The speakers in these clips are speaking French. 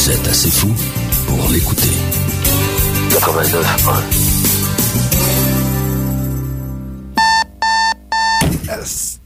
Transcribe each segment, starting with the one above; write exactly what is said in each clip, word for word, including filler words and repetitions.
Vous êtes assez fou pour l'écouter. quatre-vingt-neuf un. Yes.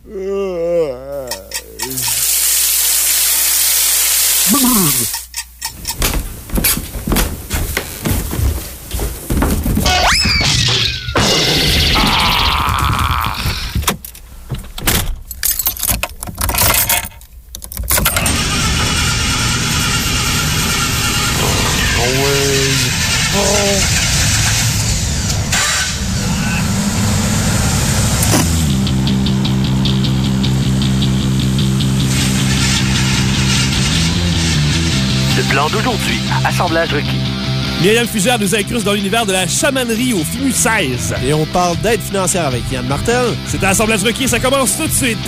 D'aujourd'hui, assemblage requis. Myriam Fugère nous incruste dans l'univers de la chamanerie au F I M U seize. Et on parle d'aide financière avec Yann Martel. C'est un assemblage requis, ça commence tout de suite.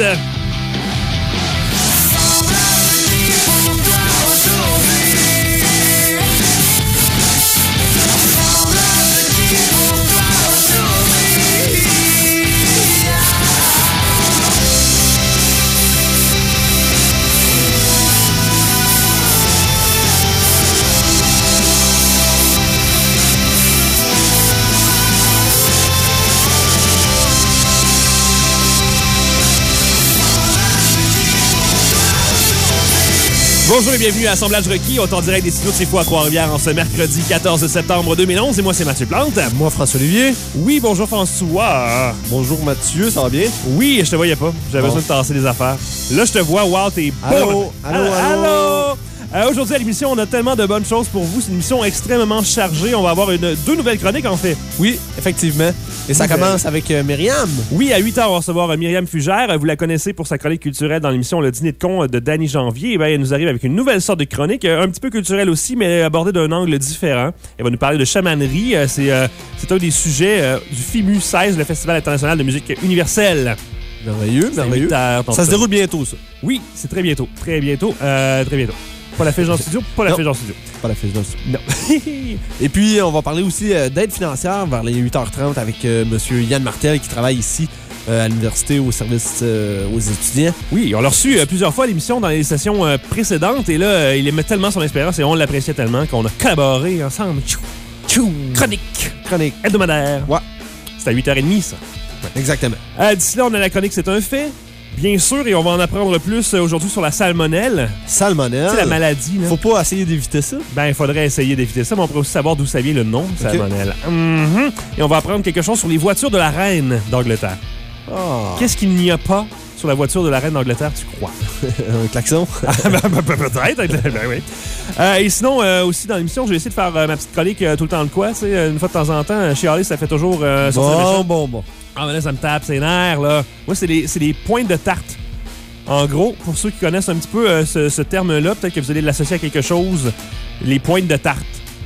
Bonjour et bienvenue à Assemblage requis, on est en direct des studios de C'est Fou à Trois-Rivières en ce mercredi quatorze septembre deux mille onze. Et moi, c'est Mathieu Plante. Moi, François-Olivier. Oui, bonjour François. Bonjour Mathieu, ça va bien? Oui, je te voyais pas. J'avais bon. besoin de tasser des affaires. Là, je te vois, wow, t'es Allô, allô, allô. allô. Euh, aujourd'hui à l'émission, on a tellement de bonnes choses pour vous. C'est une émission extrêmement chargée. On va avoir une, deux nouvelles chroniques, en fait. Oui, effectivement. Et ça Nouvelle. commence avec euh, Myriam. Oui, à huit heures, on va recevoir euh, Myriam Fugère. Vous la connaissez pour sa chronique culturelle dans l'émission Le Dîner de con de Danny Janvier. Et bien, elle nous arrive avec une nouvelle sorte de chronique, euh, un petit peu culturelle aussi, mais abordée d'un angle différent. Elle va nous parler de chamanerie. Euh, c'est, euh, c'est un des sujets euh, du F I M U seize, le Festival international de musique universelle. Merveilleux, merveilleux. Heures, ça se déroule bientôt, ça. Oui, c'est très bientôt. Très bientôt. Euh, très bientôt. Pas la fiche dans le studio, pas la non. fiche dans le studio. Pas la fiche dans le studio. Non. Et puis, on va parler aussi euh, d'aide financière vers les huit heures trente avec euh, M. Yann Martel qui travaille ici euh, à l'université au service euh, aux étudiants. Oui, on l'a reçu euh, plusieurs fois à l'émission dans les sessions euh, précédentes et là, euh, il aimait tellement son expérience et on l'appréciait tellement qu'on a collaboré ensemble. Tchou, tchou. Chronique. Chronique. Hebdomadaire. Ouais. C'est à huit heures trente, ça. Ouais. Exactement. Euh, d'ici là, on a la chronique C'est un fait. Bien sûr, et on va en apprendre plus aujourd'hui sur la salmonelle. Salmonelle. C'est la maladie, là. Faut pas essayer d'éviter ça. Ben, il faudrait essayer d'éviter ça, mais on pourrait aussi savoir d'où ça vient le nom, okay. salmonelle. Mm-hmm. Et on va apprendre quelque chose sur les voitures de la reine d'Angleterre. Oh. Qu'est-ce qu'il n'y a pas sur la voiture de la reine d'Angleterre, tu crois? Un klaxon? Peut-être, ben oui. Euh, et sinon, euh, aussi dans l'émission, j'ai essayé de faire euh, ma petite chronique euh, tout le temps de quoi, tu sais, une fois de temps en temps. Chez Harley, ça fait toujours euh, sortir bon, le bon, bon. Ah, mais là, ça me tape ses nerfs, là. Moi, c'est des, c'est des pointes de tarte. En gros, pour ceux qui connaissent un petit peu euh, ce, ce terme-là, peut-être que vous allez l'associer à quelque chose. Les pointes de tarte.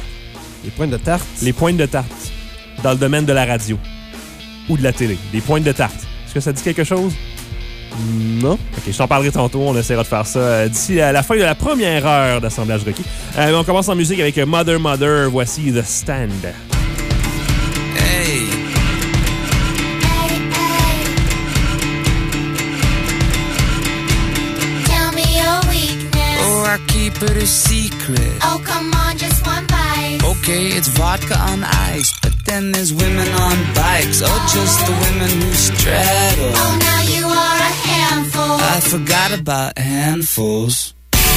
Les pointes de tarte? Les pointes de tarte. Dans le domaine de la radio. Ou de la télé. Des pointes de tarte. Est-ce que ça dit quelque chose? Non. OK, je t'en parlerai tantôt. On essaiera de faire ça euh, d'ici à la fin de la première heure d'Assemblage requis. Euh, on commence en musique avec Mother Mother. Voici The Stand. Hey. I keep it a secret. Oh, come on, just one bite. Okay, it's vodka on ice, but then there's women on bikes. Oh, just the women who straddle. Oh, now you are a handful. I forgot about handfuls.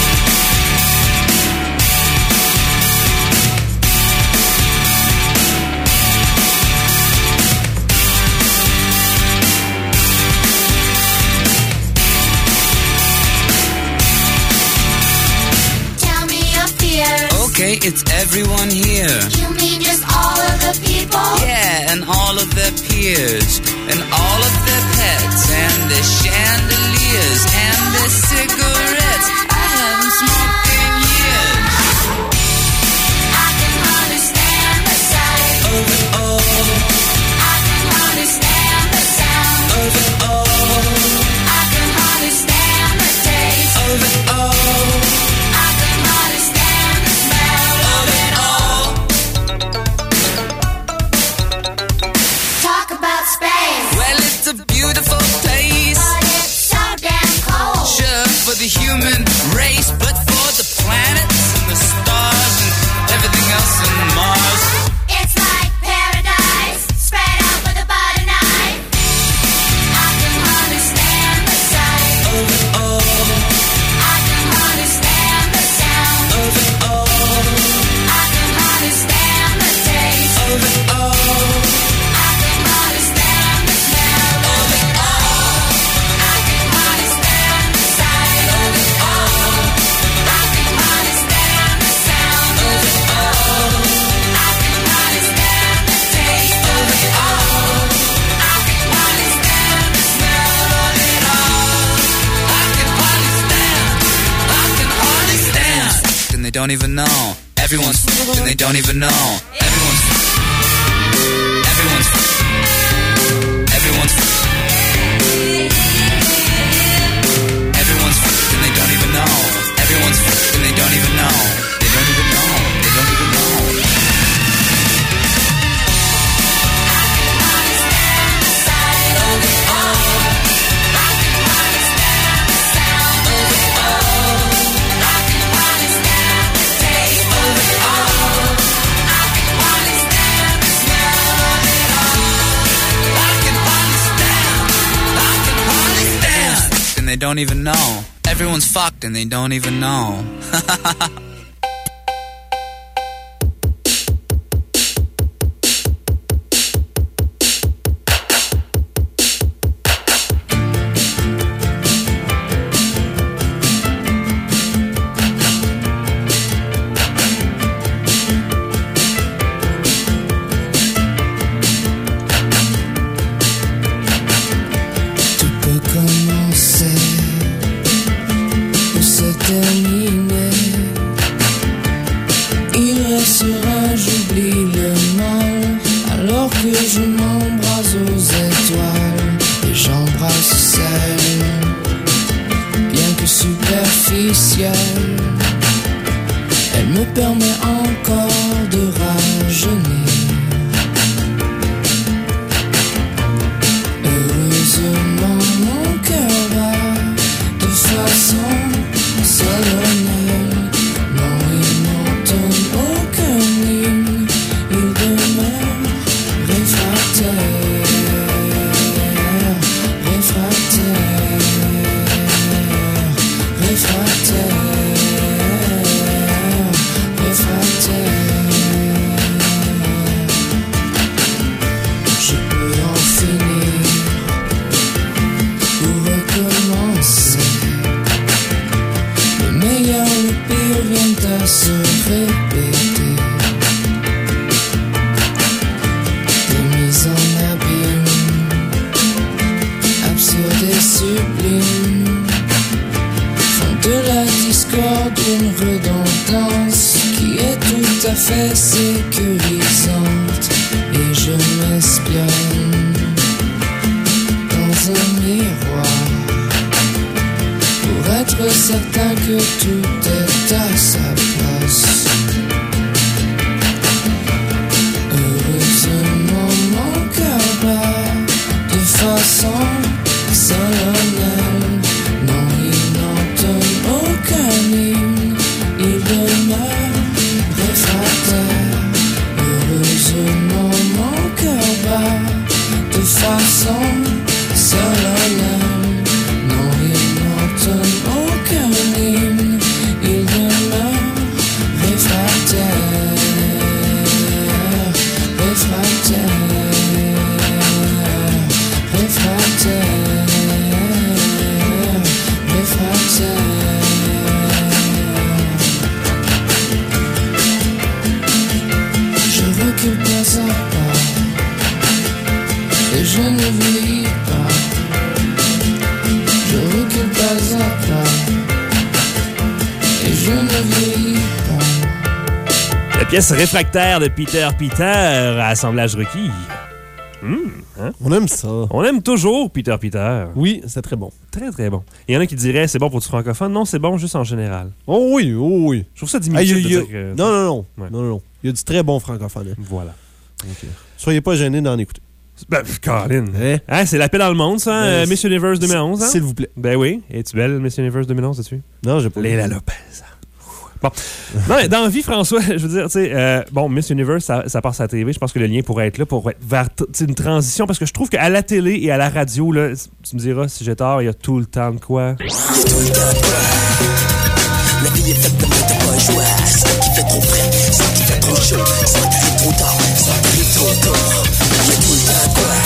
Okay, it's everyone here. You mean just all of the people? Yeah, and all of their peers, and all of their pets, and their chandeliers, and their cigarettes. I haven't smoked in years. I can understand the sight of it all. I can understand the sound of it all. I can understand the taste of it all. The human race, but for the planets and the else in Mars. It's like paradise, spread out with a butter knife. I can understand the sight Of it all, I can understand the sound of it all, I can understand the taste of it all, I can understand the smell of it all I can understand the sight of it all I can understand the sound of it all I can understand the taste of it all I can understand the smell of it all I can hardly stand, I can hardly stand. And they don't even know. Everyone's and they don't even know. Everyone's everyone's everyone's everyone's and they don't even know. Everyone's and they don't even know. They don't even know. They don't even know. And they don't even know. Everyone's fucked and they don't even know. Tout peut commencer ou se terminer. Il restera, j'oublie le mal, alors que je m'embrase aux étoiles et j'embrasse celle, bien que superficielle. Elle me permet encore de rajeunir. Heureusement mon cœur bat de façon solennelle. Non, il n'entonne aucun hymne, il demeure réfractaire, réfractaire, réfractaire, réfractaire. Je peux en finir pour recommencer. Le meilleur, le pire viennent à se répéter. Des mises en abîme, absurdes et sublimes, font de la discorde une redondance qui est tout à fait sécurisante. Et je m'espionne dans un miroir pour être certain que tout est à sa place. Heureusement mon cœur bat de façon solennelle. Non, il n'entonne aucun hymne, il demeure réfractaire. Heureusement mon cœur bat de façon solennelle. Non, il n'entonne aucun hymne, il demeure réfractaire, réfractaire, réfractaire, réfractaire. Je recule pas à pas et je ne vieillis pas. Je recule pas à pas et je ne vieillis pas. La pièce réfractaire de Peter Peter à Assemblage requis. Hum, hein? On aime ça. On aime toujours Peter Peter. Oui, c'est très bon. Très, très bon. Il y en a qui diraient c'est bon pour du francophone. Non, c'est bon juste en général. Oh oui, oh oui. Je trouve ça Ah, diminutif il y a- de dire que... Non, non, non. Ouais. Non, non, non. Il y a du très bon francophone. hein. Voilà. Ok. Soyez pas gênés d'en écouter. Ben, Colin. Hein? Hein, c'est la paix dans le monde, ça, Ben, euh, c'est- Miss Universe deux mille onze. Hein? S'il vous plaît. Ben oui. Es-tu belle, Miss Universe deux mille onze, as-tu? Non, j'ai pas. Leila Lopez. Bon. Non, mais dans la vie, François, je veux dire, tu sais, euh, bon, Miss Universe, ça, ça passe à la T V. Je pense que le lien pourrait être là pour être vers t- tu sais, une transition. Parce que je trouve qu'à la télé et à la radio, là, tu me diras si j'ai tort, il y a tout le temps de quoi. La vie est faite de maintes pas joie. Ça qui fait trop frais, ça qui fait trop chaud, ça qui fait trop tard, ça qui fait trop tôt. Y'a tout le temps quoi.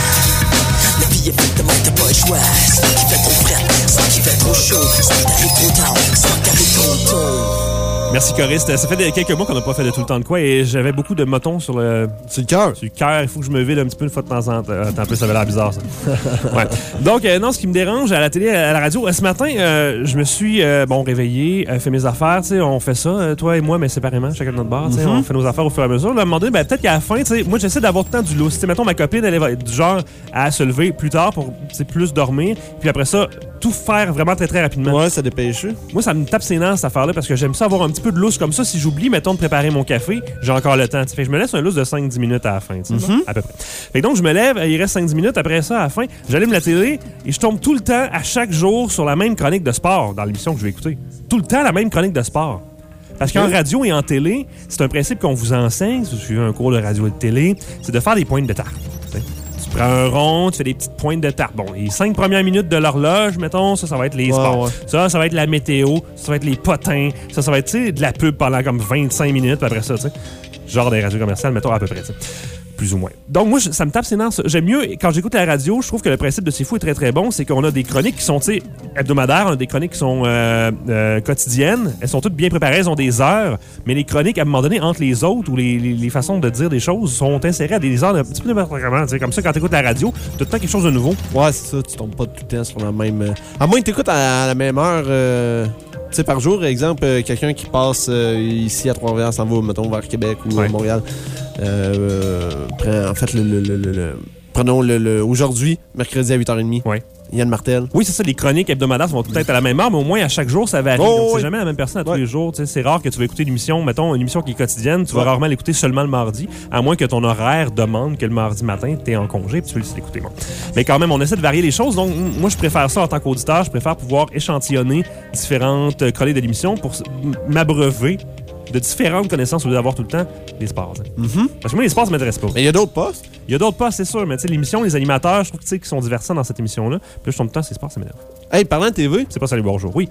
La vie est faite de maintes pas joie. Ça qui fait trop frais, ça qui fait trop chaud, ça qui arrive trop tard, ça qui arrive trop tôt. Merci, choriste. Ça fait des- quelques mois qu'on n'a pas fait de tout le temps de quoi et j'avais beaucoup de motons sur le, C'est le cœur. sur le cœur. Il faut que je me vide un petit peu une fois de temps en temps. Attends un peu, ça avait l'air bizarre, ça. Ouais. Donc, euh, non, ce qui me dérange à la télé, à la radio, euh, ce matin, euh, je me suis, euh, bon, réveillé, euh, fait mes affaires, tu sais, on fait ça, euh, toi et moi, mais séparément, chacun de notre bar, tu sais, on fait nos affaires au fur et à mesure. Là, à un moment donné, ben, peut-être qu'à la fin, tu sais, moi, j'essaie d'avoir tout le temps du lousse. Tu sais, mettons, ma copine, elle est du genre à se lever plus tard pour, tu sais, plus dormir, puis après ça, tout faire vraiment très, très rapidement. Ouais, ça dépêche. Moi, ça me tape ses nerfs, cette affaire-là, parce que j'aime ça avoir un petit peu de lousse comme ça. Si j'oublie, mettons, de préparer mon café, j'ai encore le temps. T'sais. Fait que je me laisse un lousse de cinq à dix minutes à la fin, tu sais, Mm-hmm. à peu près. Fait que donc, je me lève, il reste cinq à dix minutes. Après ça, à la fin, j'allume la télé et je tombe tout le temps, à chaque jour, sur la même chronique de sport dans l'émission que je vais écouter. Tout le temps, la même chronique de sport. Parce qu'en radio et en télé, c'est un principe qu'on vous enseigne, si vous suivez un cours de radio et de télé, c'est de faire des pointes de tarte. t'sais. Tu prends un rond, tu fais des petites pointes de tarte. Bon, les cinq premières minutes de l'horloge, mettons, ça, ça va être les Ouais, sports. ouais. Ça, ça va être la météo. Ça, ça va être les potins. Ça, ça va être, tu sais, de la pub pendant comme vingt-cinq minutes. Puis après ça, tu sais, genre des radios commerciales, mettons, à peu près, tu sais. Plus ou moins. Donc, moi, je- ça me tape ses nerfs. ça. J'aime mieux, quand j'écoute la radio, je trouve que le principe de C'est fou est très, très bon. C'est qu'on a des chroniques qui sont, tu sais, hebdomadaires. On a des chroniques qui sont euh, euh, quotidiennes. Elles sont toutes bien préparées. Elles ont des heures. Mais les chroniques, à un moment donné, entre les autres ou les, les, les façons de dire des choses sont insérées à des heures un petit peu n'importe comment. Tu sais, comme ça, quand tu écoutes la radio, tu as tout le temps quelque chose de nouveau. Ouais, c'est ça. Tu tombes pas tout le temps sur la même. euh, À moins que tu écoutes à la même heure. euh, Tu sais, par jour, exemple, euh, quelqu'un qui passe euh, ici à Trois-Rivières s'en va, mettons, vers Québec ou Ouais. euh, Montréal. Euh, euh, prend, en fait, le, le, le, le- le- prenons le, le- aujourd'hui, mercredi à huit heures trente. Ouais. Yann Martel. Oui, c'est ça, les chroniques hebdomadaires vont tout être à la même heure, mais au moins à chaque jour, ça varie. Oh, Donc, c'est oui. jamais la même personne à tous Ouais. les jours. Tu sais, c'est rare que tu vas écouter une émission, mettons, une émission qui est quotidienne, tu vas Ouais. rarement l'écouter seulement le mardi, à moins que ton horaire demande que le mardi matin, tu es en congé et tu veux l'écouter. Bon. Mais quand même, on essaie de varier les choses. Donc, m- moi, je préfère ça en tant qu'auditeur. Je préfère pouvoir échantillonner différentes euh, chroniques de l'émission pour s- m- m'abreuver de différentes connaissances au lieu d'avoir tout le temps des sports. tu sais. Mhm. Parce que moi, les sports, ça m'intéresse pas. Mais il y a d'autres postes. Il y a d'autres postes, c'est sûr, mais tu sais, l'émission, les animateurs, je trouve que, tu sais, qu'ils sont divertissants dans cette émission-là. Puis là, je tombe tout le temps, ces sports, ça m'énerve. Hey, parlant de T V, C'est pas Salut Bonjour. Oui.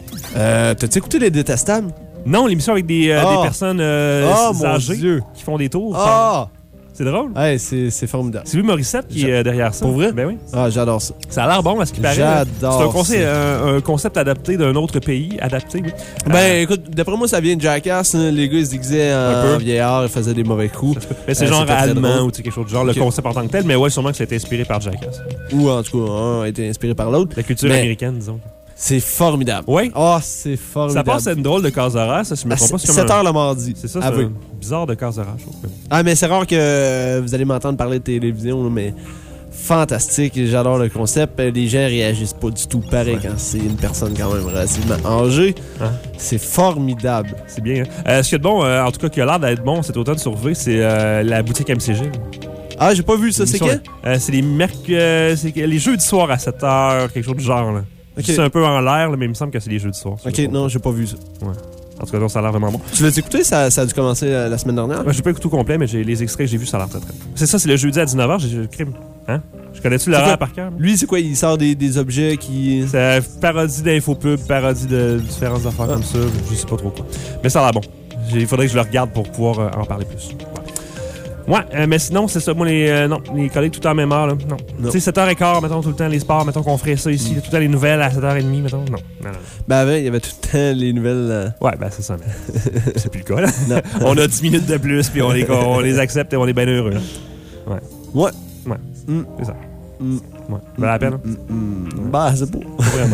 euh, t'as-tu écouté Les Détestables? Non, l'émission avec des, euh, Ah. des personnes euh, Ah, mon âgées Dieu. qui font des tours. Ah! C'est drôle. Hey, c'est c'est formidable. C'est Louis Morissette qui est euh, derrière ça. Pour vrai? Ben oui. Ah, j'adore ça. Ça a l'air bon à ce qui paraît. J'adore C'est un concept, ça. un, un concept adapté d'un autre pays. Adapté, oui. Ben, Euh, écoute, d'après moi, ça vient de Jackass. hein. Les gars, ils se déguisaient Un en peu. vieillard, ils faisaient des mauvais coups. mais c'est euh, genre c'était très allemand drôle. ou tu sais, quelque chose du genre, Ok. le concept en tant que tel. Mais ouais, sûrement que ça a été inspiré par Jackass. Ou en tout cas, un a été inspiré par l'autre. La culture Mais- américaine, disons. C'est formidable. Oui. Ah, c'est Ça formidable. passe à une drôle de case horaire, ça, si je me À trompe pas. c'est comme sept un- heures le mardi. C'est ça, c'est Aveu. un bizarre de case horaire, je trouve. Mais bon. Ah, mais c'est rare que euh, vous allez m'entendre parler de télévision, là, mais fantastique. J'adore le concept. Les gens réagissent pas du tout pareil Ouais. quand c'est une personne quand même relativement âgée. Hein? C'est formidable. C'est bien. Hein? Euh, ce qu'il y a de bon, euh, en tout cas, qui a l'air d'être bon cet automne sur V, c'est euh, la boutique M C G. Ah, j'ai pas vu ça. C'est L'émission, quand? euh, c'est les merc... euh, c'est que- les jeudis soirs à sept heures, quelque chose du genre. Là. Ok. C'est un peu en l'air, là, mais il me semble que c'est les jeudis soirs. Ok, non, j'ai pas vu ça. En tout cas, donc, ça a l'air vraiment bon. Tu l'as écouté? Ça, ça a dû commencer euh, la semaine dernière? Moi, j'ai pas écouté tout complet, mais j'ai les extraits que j'ai vus, ça a l'air très très bon. C'est ça, c'est le jeudi à dix-neuf heures. J'ai j'ai- crime. Hein? Je connais-tu C'est l'horaire quoi? par cœur? Lui, c'est quoi? Il sort des, des objets qui... C'est parodie d'infopub, parodie de différentes affaires Ah. comme ça. Je sais pas trop quoi. Mais ça a l'air bon. J'ai- Il faudrait que je le regarde pour pouvoir euh, en parler plus. Ouais, ouais euh, mais sinon, c'est ça. Moi, les, euh, non, les collègues tout le temps à la même heure. Là. Non. Non. Tu sais, sept heures quinze, mettons, tout le temps, les sports, mettons qu'on ferait ça ici. Tout le temps, les nouvelles à sept heures trente, mettons. Non. non, non, non. Ben avant, il y avait tout le temps les nouvelles... euh, Ouais, ben c'est ça, mais c'est plus le cas, là. Non. On a dix minutes de plus, puis on les, on les accepte et on est bien heureux. Là. Ouais. Ouais. Mm. C'est ça. Mm. Ouais. Ben, la peine, hein? Mm, mm. Bah, c'est beau. Pas vraiment.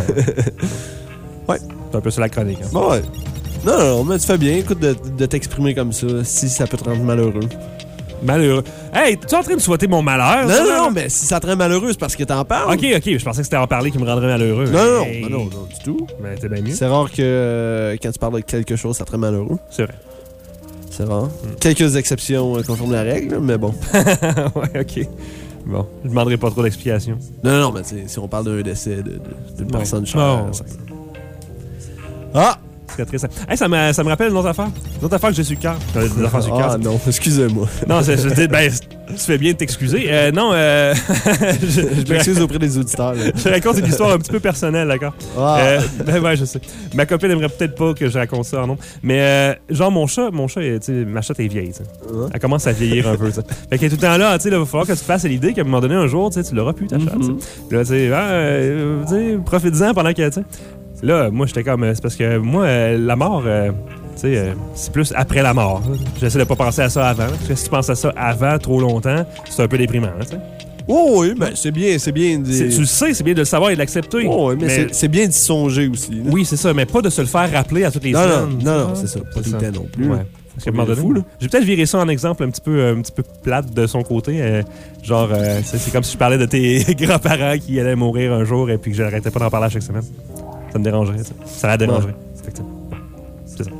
Ouais. C'est un peu sur la chronique. Hein. Bon, ouais. Non, non, mais tu fais bien, écoute, de, de t'exprimer comme ça, si ça peut te rendre malheureux. Malheureux. Hey, tu es en train de souhaiter mon malheur? Non, ça, non, là? non, mais si ça te rend malheureux, c'est parce que t'en parles. Ok, ok, je pensais que c'était en parler qui me rendrait malheureux. Non, non, Hey. non, non, non, du tout. Mais t'es bien mieux. C'est rare que euh, quand tu parles de quelque chose, ça te rend malheureux. C'est vrai. C'est rare. Quelques exceptions euh, conforment la règle, mais bon. ouais, ok. Bon, je demanderai pas trop d'explications. Non, non, non, mais tu sais, si on parle d'un décès de- de- d'une Ouais. personne chère. Oh, ça- Ah! Très triste. Hey, ça, me, ça me rappelle une autre affaire. Une autre affaire que j'ai sur le cœur. Des affaires sur le cœur. Ah non, excusez-moi. Non, c'est, c'est, ben, tu fais bien de t'excuser. Euh, non, euh, je, Je m'excuse auprès des auditeurs. là. je raconte une histoire un petit peu personnelle, d'accord? Ah. Euh, ben ouais, je sais. Ma copine aimerait peut-être pas que je raconte ça en nom. Mais euh, genre, mon chat, mon chat, tu sais, ma chatte est vieille, tu sais. Ouais. Elle commence à vieillir un peu, tu sais. Fait qu'elle est tout le temps là, tu sais, il va falloir que tu fasses l'idée qu'à un moment donné, un jour, tu sais, tu l'auras plus, ta chatte, tu sais. Puis là, tu sais, ah, euh, tu sais, profites-en pendant que, tu sais. Là, moi, j'étais comme, c'est parce que moi, euh, la mort, euh, tu sais, euh, c'est plus après la mort. Là. J'essaie de pas penser à ça avant. Parce que si tu penses à ça avant trop longtemps, c'est un peu déprimant, tu sais. Oh oui, ben c'est bien, c'est bien. de- C'est- Tu le sais, c'est bien de le savoir et de l'accepter. Oh, oui, mais, c'est- c'est bien d'y songer aussi. là. Oui, c'est ça, mais pas de se le faire rappeler à toutes les Non, non, semaines. non, non, c'est ça. Pas C'est tout ça. le temps non plus. Ouais. là. Parce qu'à un moment donné, fou, là. j'ai peut-être viré ça en exemple un petit peu, un petit peu plate de son côté. euh, genre, euh, c'est c'est comme si je parlais de tes grands-parents qui allaient mourir un jour et puis que j'arrêtais pas d'en parler à chaque semaine. Ça me dérangerait, ça. Ça la dérangerait. Fait que, c'est ça.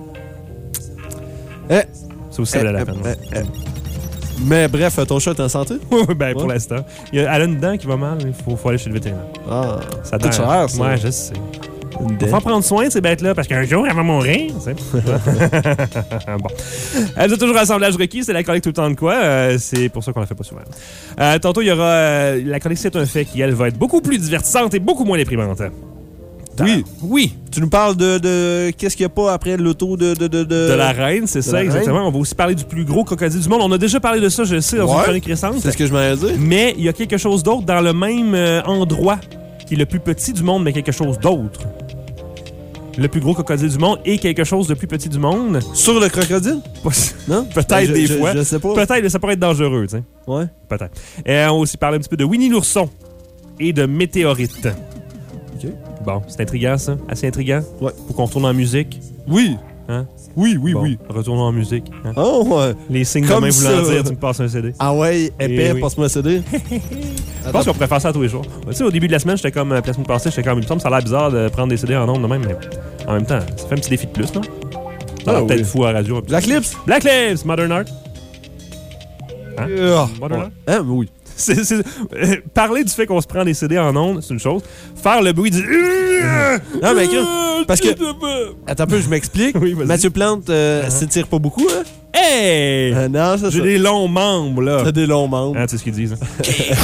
Eh, Ça aussi, ça eh, valait la eh, peine. eh, eh. Mais bref, ton chat est en santé? ben, pour Ouais. l'instant. Il y a, elle a une dent qui va mal, il faut, faut aller chez le vétérinaire. Ah, Ça coûte dent- cher, ça. Ouais, je sais. Une Faut dent. en prendre soin de ces bêtes-là, parce qu'un jour, elle va mourir. tu sais. Bon. Elle est toujours assemblage requis, c'est la chronique tout le temps de quoi. euh, c'est pour ça qu'on la fait pas souvent. Euh, tantôt, il y aura euh, la chronique C'est un fait qui, elle, va être beaucoup plus divertissante et beaucoup moins déprimante. Oui. Oui. Tu nous parles de, de qu'est-ce qu'il n'y a pas après l'auto de, de, de, de... De la reine, c'est ça, la exactement. On va aussi parler du plus gros crocodile du monde. On a déjà parlé de ça, je le sais, dans une Ouais. chronique récente. C'est ce que je m'allais dire. Mais il y a quelque chose d'autre dans le même euh, endroit qui est le plus petit du monde, mais quelque chose d'autre. Le plus gros crocodile du monde et quelque chose de plus petit du monde. Sur le crocodile? Non? Peut-être Je- des je- fois. Je sais pas. Peut-être, mais ça pourrait être dangereux, tu sais. Ouais. Peut-être. Et on va aussi parler un petit peu de Winnie l'ourson et de météorites. OK. Bon, c'est intriguant, ça. Assez intriguant. Ouais. Pour qu'on retourne en musique. Oui. Hein? Oui, oui, Bon, oui. retournons en musique. Hein? Oh, ouais. Les signes Comme de main voulant ça. dire, tu me passes un C D. Ah ouais, épais, Eh oui. passe-moi un C D. Je pense qu'on pourrait faire ça tous les jours. Tu sais, au début de la semaine, j'étais comme, euh, la semaine passée, j'étais comme, il me semble que ça a l'air bizarre de prendre des C D en ondes de même, mais en même temps, ça fait un petit défi de plus, non? Ça a l'air Ah, peut-être oui. fou à la radio. Black Lips? Black Lips, Modern Art. Hein? Yeah. Modern Art? Hein, oui. C'est, c'est- euh, parler du fait qu'on se prend des C D en ondes, c'est une chose. Faire le bruit du... Non, mais que- parce que- Attends un peu, je m'explique. Oui, vas-y. Mathieu Plante euh, s'étire pas beaucoup, hein? Hey! Euh, non, ça, J'ai ça. des longs membres, là. T'as des longs membres. Hein, tu sais ce qu'ils disent. hein?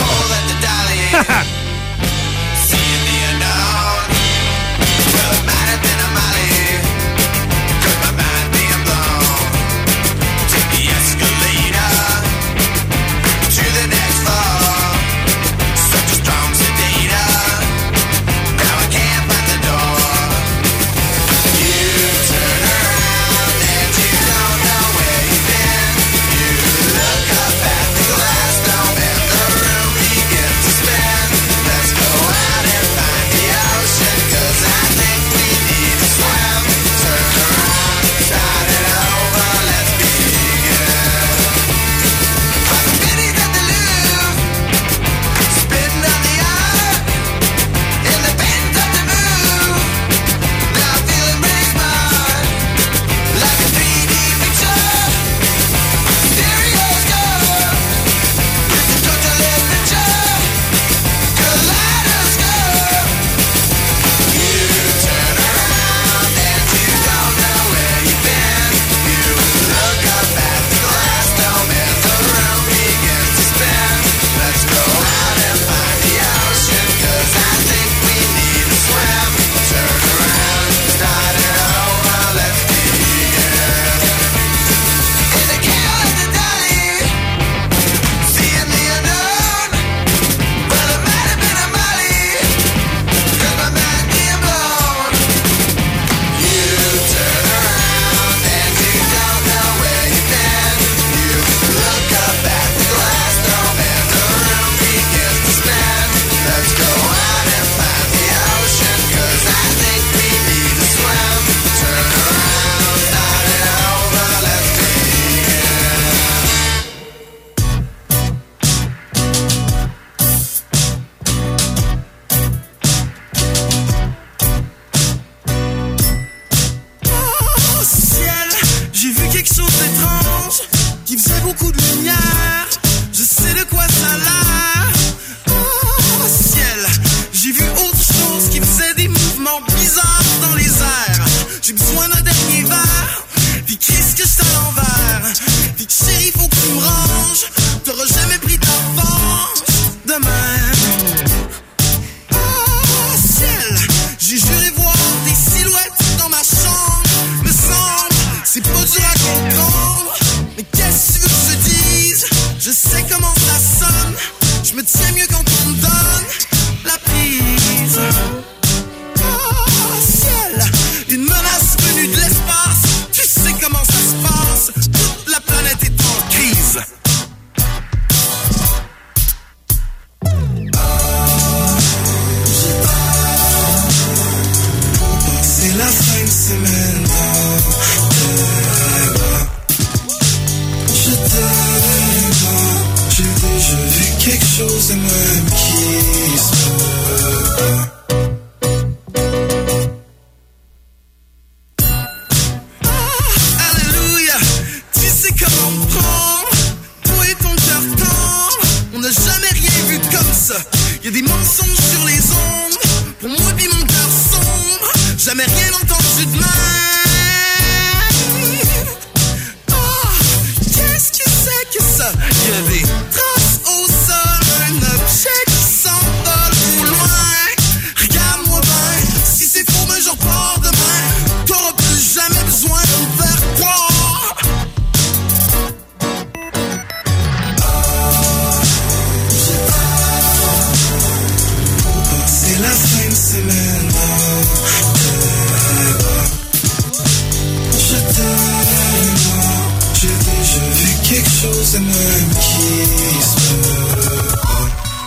Oh ciel, j'ai vu quelque chose d'étrange qui faisait beaucoup de lumière. Je sais de quoi ça a l'air. Oh ciel, j'ai vu autre chose qui faisait des mouvements bizarres dans les airs. J'ai besoin d'un fin de semaine dans tes bras. Je t'aime, j'ai déjà vu quelque chose de même qui se peut pas. Alléluia, tu sais comment me prendre. Toi et ton cœur tendre, on n'a jamais rien vu comme ça. Y'a des mensonges sur les ondes, pour moi pis mon cœur sombre. Jamais rien entendu de même. Qu'est-ce que c'est que ça? Y'a des traces au sol, un objet qui s'envole au loin. Regarde-moi bien, si c'est faux, ben je repars demain. T'auras plus jamais besoin de me faire croire. C'est la fin de semaine dans tes bras. Je t'aime, j'ai déjà vu quelque chose de même qui se peut pas.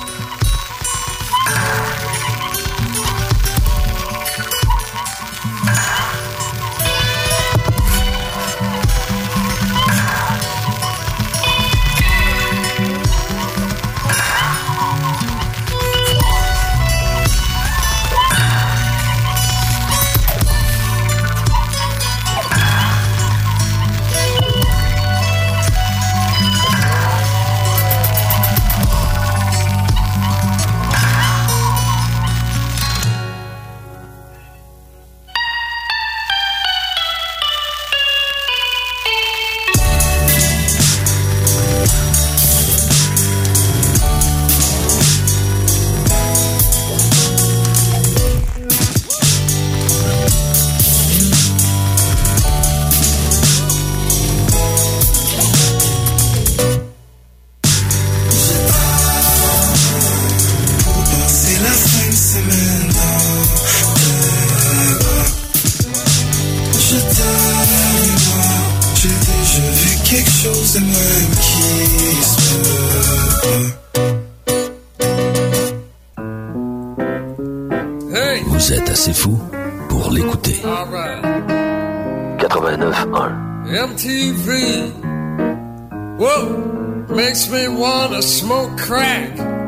C'est la fin de semaine dans tes bras. Je t'aime, j'ai déjà vu quelque chose de même qui se peut pas. Hey! Vous êtes assez fou pour l'écouter. All right. quatre-vingt-neuf un. M T V. Whoa! Makes me wanna smoke crack.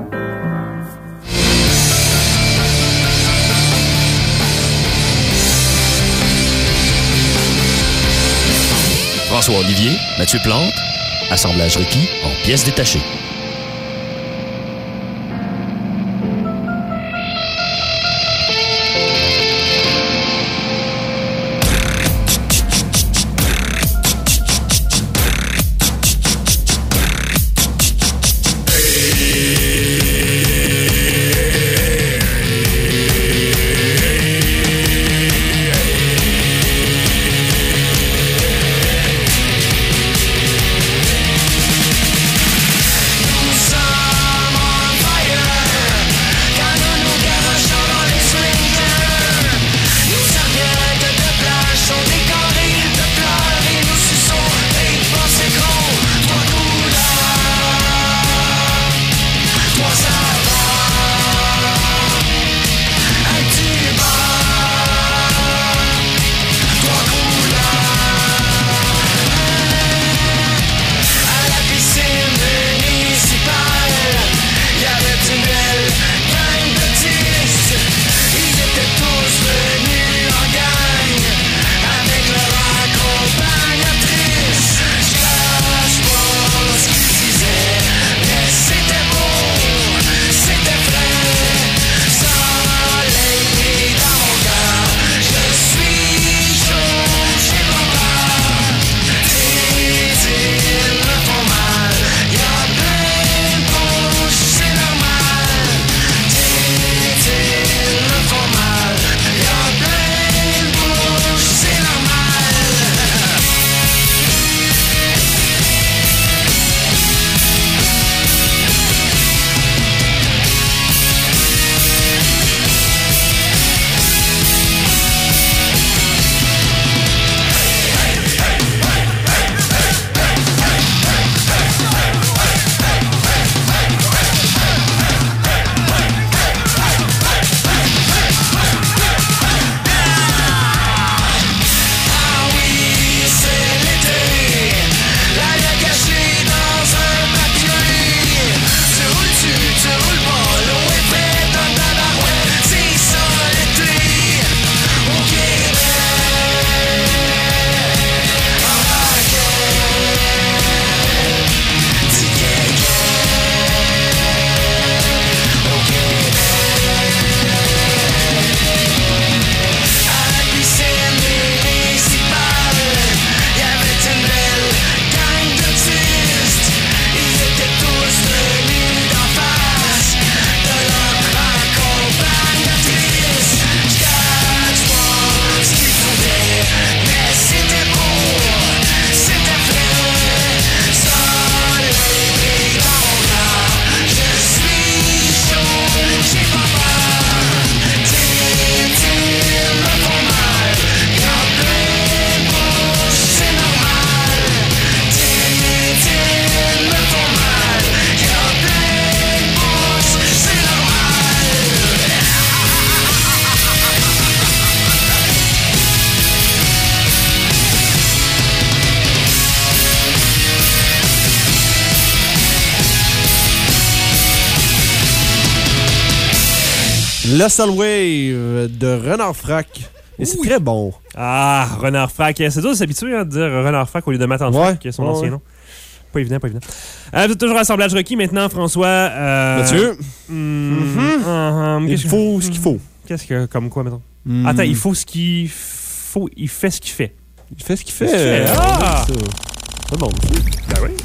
François Olivier, Mathieu Plante, assemblage requis en pièces détachées. Lost Wave de Renard Frac. Et c'est très bon. Ah, Renard Frac. C'est dur de s'habituer hein, de dire Renard Frac au lieu de Matt Ouais. Frac, qui est son Ouais, ancien ouais. nom. Pas évident, pas évident. Euh, vous êtes toujours à Assemblage requis maintenant, François. Euh, Mathieu? hum, Mhm. hum, Il qu'est-ce que- faut ce qu'il faut. Qu'est-ce que, comme quoi, mettons? Mm. Attends, il faut ce qu'il faut. Il fait ce qu'il fait. Il fait ce qu'il fait. Qu'est-ce qu'il fait? euh, Ah! c'est ça. C'est bon. Ben oui.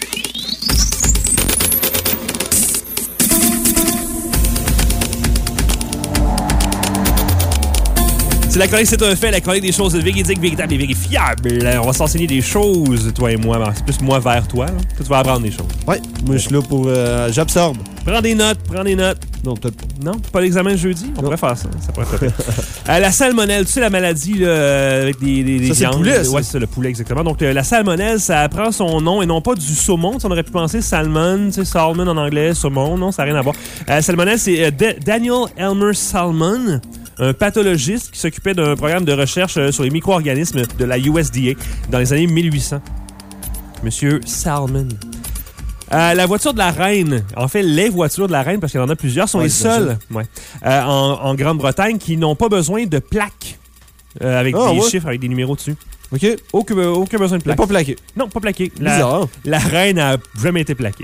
C'est la chronique C'est un fait, la chronique des choses véridiques, véritables et vérifiables. On va s'enseigner des choses, toi et moi. Ben, c'est plus moi vers toi. Là. Toi, tu vas apprendre des choses. Ouais, moi je suis là pour. euh, J'absorbe. Prends des notes, prends des notes. Non, peut-être pas. Non, pas l'examen jeudi? On pourrait faire ça. Ça pourrait être top. euh, La salmonelle, tu sais, la maladie là, euh, avec des, des, des Ça, c'est le viandes. poulet, ça. Ouais, c'est ça, le poulet, exactement. Donc, euh, la salmonelle, ça prend son nom et non pas du saumon. Tu sais, on aurait pu penser salmon, tu sais, salmon en anglais, saumon. Non, ça n'a rien à voir. Euh, salmonelle, c'est euh, Da- Daniel Elmer Salmon, un pathologiste qui s'occupait d'un programme de recherche euh, sur les micro-organismes de la U S D A dans les années mille huit cents. Monsieur Salmon. Euh, la voiture de la reine, en fait, les voitures de la reine, parce qu'il y en a plusieurs, sont Ouais, les j'imagine. seules ouais, euh, en, en Grande-Bretagne qui n'ont pas besoin de plaques euh, avec Ah, des ouais. chiffres, avec des numéros dessus. OK. Aucun, aucun besoin de Il n'est plaque. pas plaqué. Non, pas plaqué. La, Bizarre. la reine n'a jamais été plaquée.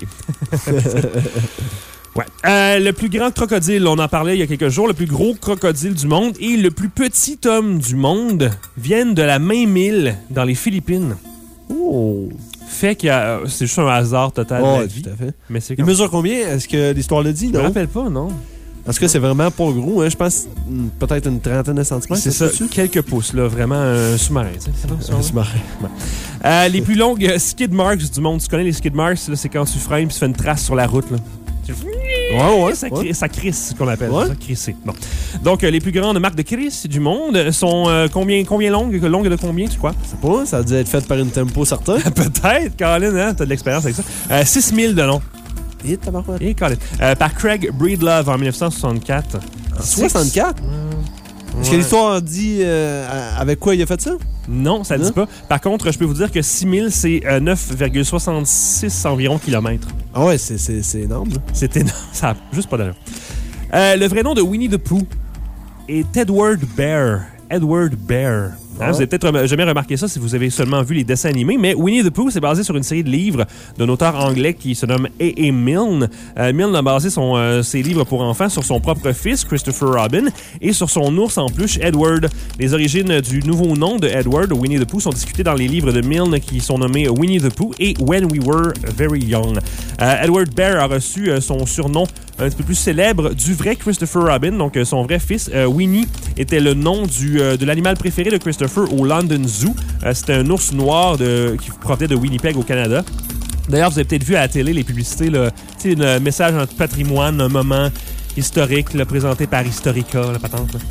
Ouais. Euh, le plus grand crocodile, on en parlait il y a quelques jours, le plus gros crocodile du monde et le plus petit homme du monde viennent de la même île dans les Philippines. Oh. Fait que euh, c'est juste un hasard total de Oh, la vie. tout à fait. Mais c'est Il comme... mesure combien? Est-ce que l'histoire le dit? Je me Non? rappelle pas, non? En tout cas, c'est vraiment pas gros. Hein. Je pense hmm, peut-être une trentaine de centimètres. C'est ça, se peut-tu? quelques pouces, là, vraiment un sous-marin. tu sais, c'est ça, Un sous-marin? sous-marin. Euh, les plus longues euh, skid marks du monde. Tu connais les skid marks? Là, c'est quand tu freines et tu fais une trace sur la route. Là. Tu- Ouais, ouais. Ça, ouais. cri- ça crisse, ce qu'on appelle. Ouais. Ça, crisser. Bon. Donc, euh, les plus grandes marques de crisse du monde sont euh, combien, combien longues? Longues de combien, tu crois? Je sais pas, ça a dû être fait par une tempo certain. Peut-être, Colin, hein? T'as de l'expérience avec ça. Euh, six mille de long. Et tabarouette. Et Colin. Euh, par Craig Breedlove en dix-neuf cent soixante-quatre. soixante-quatre? Est-ce que Ouais. l'histoire dit euh, avec quoi il a fait ça? Non, ça ne dit pas. Par contre, je peux vous dire que six mille, c'est euh, neuf virgule soixante-six environ kilomètres. Ah ouais, c'est, c'est, c'est énorme. Là. C'est énorme. Ça a juste pas d'allure. Euh, le vrai nom de Winnie the Pooh est Edward Bear. Edward Bear. Hein, Ah. Vous avez peut-être rem- jamais remarqué ça si vous avez seulement vu les dessins animés, mais Winnie the Pooh, c'est basé sur une série de livres d'un auteur anglais qui se nomme A A. Milne. Euh, Milne a basé son, euh, ses livres pour enfants sur son propre fils, Christopher Robin, et sur son ours en peluche, Edward. Les origines du nouveau nom de Edward, Winnie the Pooh, sont discutées dans les livres de Milne qui sont nommés Winnie the Pooh et When We Were Very Young. Euh, Edward Bear a reçu euh, son surnom un petit peu plus célèbre du vrai Christopher Robin, donc euh, son vrai fils. Euh, Winnie était le nom du, euh, de l'animal préféré de Christopher au London Zoo. Euh, C'était un ours noir de, qui provenait de Winnipeg au Canada. D'ailleurs, vous avez peut-être vu à la télé les publicités, là, tu sais, un message en patrimoine, un moment historique là, présenté par Historica, la patente. Là.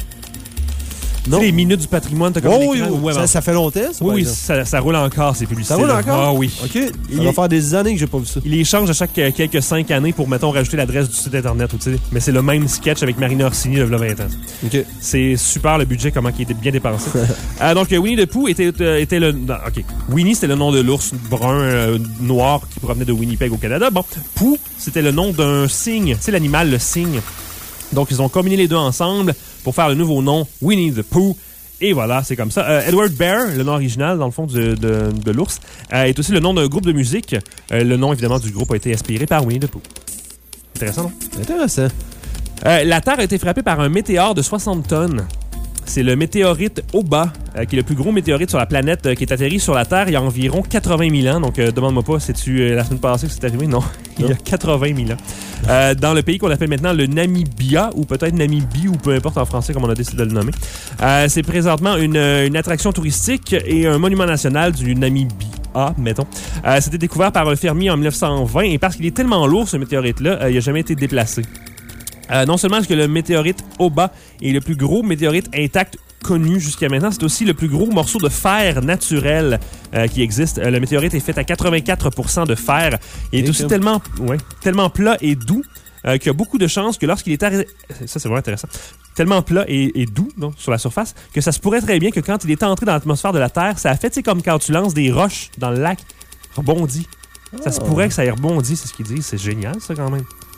Non. Tu sais, les minutes du patrimoine, t'as comme Oh, oui, l'écran, oui. ouais, ça, bon. ça fait longtemps, ça? Oui, par oui, exemple? ça, ça roule encore, ces publicités. Ça roule encore? Ah oui. OK. Ça Il- va faire des années que j'ai pas vu ça. Il les change à chaque euh, quelques cinq années pour, mettons, rajouter l'adresse du site Internet. ou, tu sais. Mais c'est le même sketch avec Marina Orsini il y a vingt ans. OK. C'est super le budget, comment il était bien dépensé. Euh, donc, euh, Winnie the Pooh était, euh, était le... non, OK. Winnie, c'était le nom de l'ours brun, euh, noir qui provenait de Winnipeg au Canada. Bon, Pooh, c'était le nom d'un cygne. Tu sais, l'animal, le cygne. Donc, ils ont combiné les deux ensemble pour faire le nouveau nom Winnie the Pooh. Et voilà, c'est comme ça. Euh, Edward Bear, le nom original, dans le fond, de, de, de l'ours, euh, est aussi le nom d'un groupe de musique. Euh, le nom, évidemment, du groupe a été inspiré par Winnie the Pooh. Intéressant, non? Intéressant. Euh, la Terre a été frappée par un météore de soixante tonnes. C'est le météorite Oba, euh, qui est le plus gros météorite sur la planète, euh, qui est atterri sur la Terre il y a environ quatre-vingt mille ans. Donc, euh, demande-moi pas, c'est-tu euh, la semaine passée que c'est arrivé? Non, il y a quatre-vingt mille ans. Euh, dans le pays qu'on appelle maintenant le Namibia, ou peut-être Namibie, ou peu importe en français comme on a décidé de le nommer. Euh, c'est présentement une, une attraction touristique et un monument national du Namibie. Ah, mettons. Euh, c'était découvert par un fermier en dix-neuf cent vingt et parce qu'il est tellement lourd, ce météorite-là, euh, il n'a jamais été déplacé. Euh, non seulement est-ce que le météorite Oba est le plus gros météorite intact connu jusqu'à maintenant, c'est aussi le plus gros morceau de fer naturel euh, qui existe. Euh, le météorite est fait à quatre-vingt-quatre pour cent de fer. Il est Et aussi comme- tellement, ouais, tellement plat et doux euh, qu'il y a beaucoup de chances que lorsqu'il est arrêté... Ça, c'est vraiment intéressant. Tellement plat et, et doux donc, sur la surface que ça se pourrait très bien que quand il est entré dans l'atmosphère de la Terre, ça a fait, tu sais, comme quand tu lances des roches dans le lac, rebondit. Ça se pourrait que ça ait rebondi, c'est ce qu'ils disent. C'est génial, ça, quand même.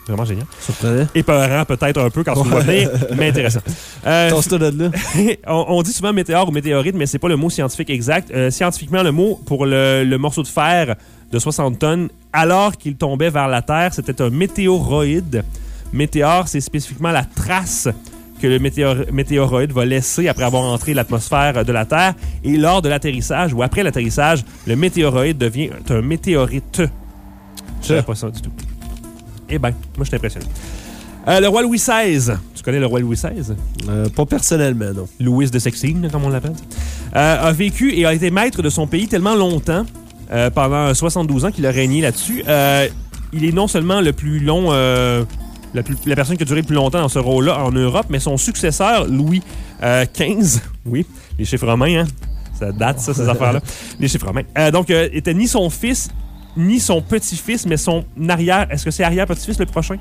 Vraiment génial. Surprenant. Épeurant peut-être un peu quand on le voit venir, mais intéressant. Euh, Ton stade de là. on, on dit souvent météore ou météorite, mais c'est pas le mot scientifique exact. Euh, scientifiquement, le mot pour le, le morceau de fer de soixante tonnes, alors qu'il tombait vers la Terre, c'était un météoroïde. Météore, c'est spécifiquement la trace que le météor- météoroïde va laisser après avoir entré l'atmosphère de la Terre. Et lors de l'atterrissage, ou après l'atterrissage, le météoroïde devient un météorite. Je savais pas ça du tout. Eh bien, moi, je suis impressionné. Euh, le roi Louis seize. Tu connais le roi Louis seize? Euh, pas personnellement, non. Louis de Sextine, comme on l'appelle. Euh, a vécu et a été maître de son pays tellement longtemps, euh, pendant soixante-douze ans qu'il a régné là-dessus. Euh, il est non seulement le plus long... Euh, La, plus, la personne qui a duré le plus longtemps dans ce rôle-là en Europe, mais son successeur, Louis euh, quinze, oui, les chiffres romains, hein, ça date, ça, ces affaires-là, les chiffres romains, euh, donc, euh, était ni son fils, ni son petit-fils, mais son arrière, est-ce que c'est arrière-petit-fils le prochain?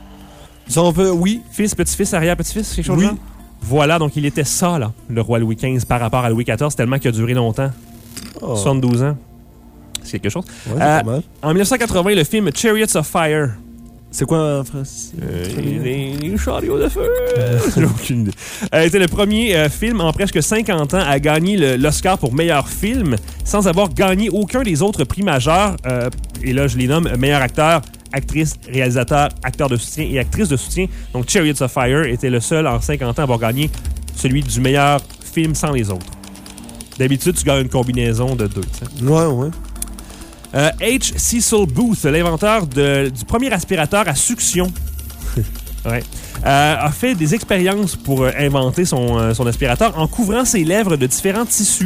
Si on peut, oui. Fils, petit-fils, arrière-petit-fils, quelque chose Oui. de genre? Voilà, donc il était ça, là, le roi Louis quinze, par rapport à Louis quatorze, tellement qu'il a duré longtemps, Oh. soixante-douze ans, c'est quelque chose. Ouais, c'est Euh, pas mal. En dix-neuf cent quatre-vingts, le film Chariots of Fire. C'est quoi en France? Euh, les, les chariots de feu. J'ai aucune idée. Euh, était le premier euh, film en presque cinquante ans à gagner le- l'Oscar pour meilleur film sans avoir gagné aucun des autres prix majeurs. Euh, et là, je les nomme meilleur acteur, actrice, réalisateur, acteur de soutien et actrice de soutien. Donc, Chariots of Fire était le seul en cinquante ans à avoir gagné celui du meilleur film sans les autres. D'habitude, tu gagnes une combinaison de deux. T'sais. Ouais, ouais. Euh, H. Cecil Booth, l'inventeur de- du premier aspirateur à succion, ouais, euh, a fait des expériences pour euh, inventer son, euh, son aspirateur en couvrant ses lèvres de différents tissus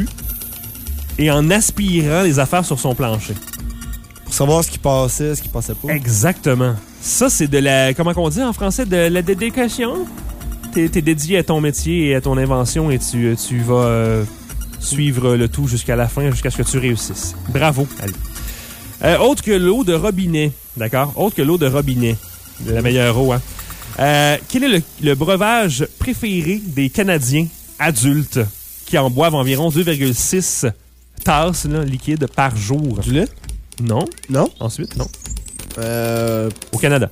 et en aspirant les affaires sur son plancher. Pour savoir ce qui passait, ce qui passait pas. Exactement. Ça, c'est de la... Comment on dit en français? De la dédication? T'es, t'es dédié à ton métier et à ton invention et tu, tu vas euh, suivre le tout jusqu'à la fin, jusqu'à ce que tu réussisses. Bravo, Ali. Euh, autre que l'eau de robinet, d'accord? Autre que l'eau de robinet, de la meilleure eau, hein? Euh, quel est le, le breuvage préféré des Canadiens adultes qui en boivent environ deux virgule six tasses là, liquides par jour? Du lait? Non. Non? Ensuite, non. Euh... Au Canada.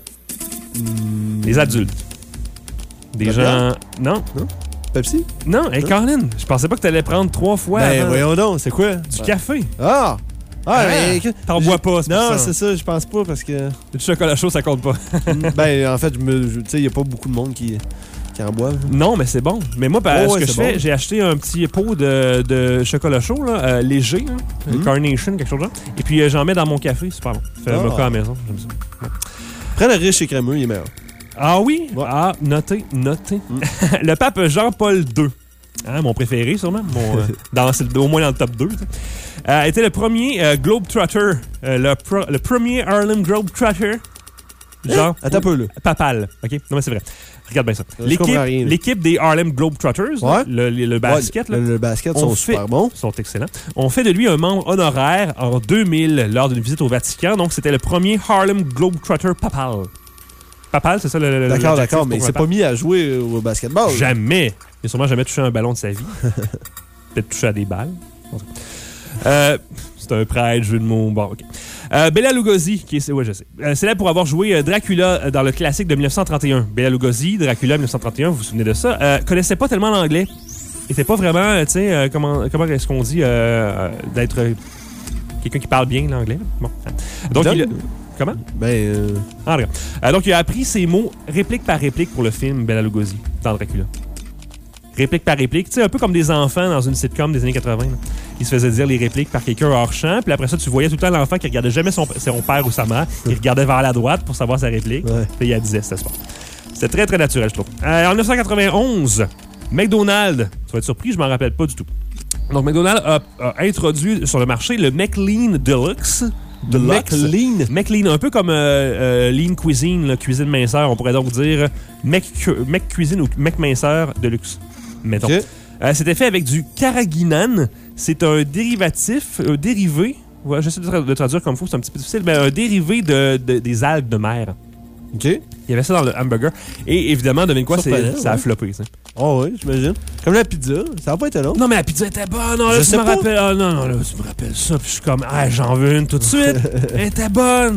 Les adultes. Des La gens... bière? Non. Non? Pepsi? Non, hey, Colin, je pensais pas que t'allais prendre trois fois Ben, avant voyons donc, c'est quoi? du Ouais. café. Ah! Ah, Ah, mais... t'en bois pas, c'est pour Non, ça. c'est ça, je pense pas, parce que... Du chocolat chaud, ça compte pas. ben, en fait, je me... je- tu sais, il y a pas beaucoup de monde qui, qui en boivent. Non, mais c'est bon. Mais moi, ben, Oh, ce ouais, que je c'est fais, bon. j'ai acheté un petit pot de, de chocolat chaud, là, euh, léger, hein, Mm. Carnation, quelque chose de genre. Et puis, euh, j'en mets dans mon café, super bon. Je fais un Ah. mocha à la maison, j'aime ça. Prends le riche et crémeux, il est meilleur. Ah oui? Ouais. Ah, notez, notez. Mm. Le pape Jean-Paul deux, hein, mon préféré sûrement, mon, euh, dans, c'est le- au moins dans le top deux, tu sais, euh, était le premier euh, Globetrotter, euh, le, pro- le premier Harlem Globetrotter, genre Attends un peu, là. papal, ok? Non mais c'est vrai. Regarde bien ça. Je L'équipe, comprends rien, là. l'équipe des Harlem Globetrotters, là, Ouais. le, le- le basket, Ouais, là, le, le basket on sont fait- super bons. sont excellents. On fait de lui un membre honoraire en deux mille lors d'une visite au Vatican. Donc, c'était le premier Harlem Globetrotter papal. Papal, c'est ça le. le- D'accord, l'adjectif d'accord, mais il pour s'est papal? pas mis à jouer au basketball. Jamais. Il n'a sûrement jamais touché un ballon de sa vie. Peut-être touché à des balles. Euh, c'est un prêtre, jeu de mots. Bon, ok. Euh, Bela Lugosi, qui est, ouais, je sais, euh, célèbre pour avoir joué euh, Dracula euh, dans le classique de dix-neuf cent trente et un. Bela Lugosi, Dracula dix-neuf cent trente et un, vous vous souvenez de ça, euh, connaissait pas tellement l'anglais. Il était pas vraiment, euh, tu sais, euh, comment, comment est-ce qu'on dit, euh, euh, d'être euh, quelqu'un qui parle bien l'anglais. Bon. Donc, Dingue. il a- Comment? Ben, euh, Ah, regarde. Euh, donc, il a appris ces mots réplique par réplique pour le film Bela Lugosi dans Dracula. Réplique par réplique. Tu sais, un peu comme des enfants dans une sitcom des années quatre-vingts. Là. Ils se faisaient dire les répliques par quelqu'un hors champ. Puis après ça, tu voyais tout le temps l'enfant qui regardait jamais son, son père ou sa mère. Il regardait vers la droite pour savoir sa réplique. Ouais. Puis il la disait, c'était sport. C'était très, très naturel, je trouve. Euh, en dix-neuf cent quatre-vingt-onze, McDonald's. Tu vas être surpris, je m'en rappelle pas du tout. Donc, McDonald's a, a introduit sur le marché le McLean Deluxe. Deluxe. McLean. McLean, un peu comme euh, euh, Lean Cuisine, là, cuisine minceur. On pourrait donc dire Mec, Mec Cuisine ou Mec Minceur de luxe. Mettons. Ok. Euh, C'était fait avec du carrageenan. C'est un dérivatif, un dérivé. Ouais, j'essaie de, tra- de traduire comme il faut, c'est un petit peu difficile, mais un dérivé de, de- des algues de mer. OK. Il y avait ça dans le hamburger. Et évidemment, devine quoi, c'est, Surprenant, ça a ouais. floppé. Ça. Oh, oui, j'imagine. Comme la pizza, ça va pas été long. Non, mais la pizza était bonne. Non, là, Je tu sais me pas. rappelles. Ah, non, non, là, tu me rappelles ça. Puis je suis comme, ah, j'en veux une tout de suite. Elle était bonne.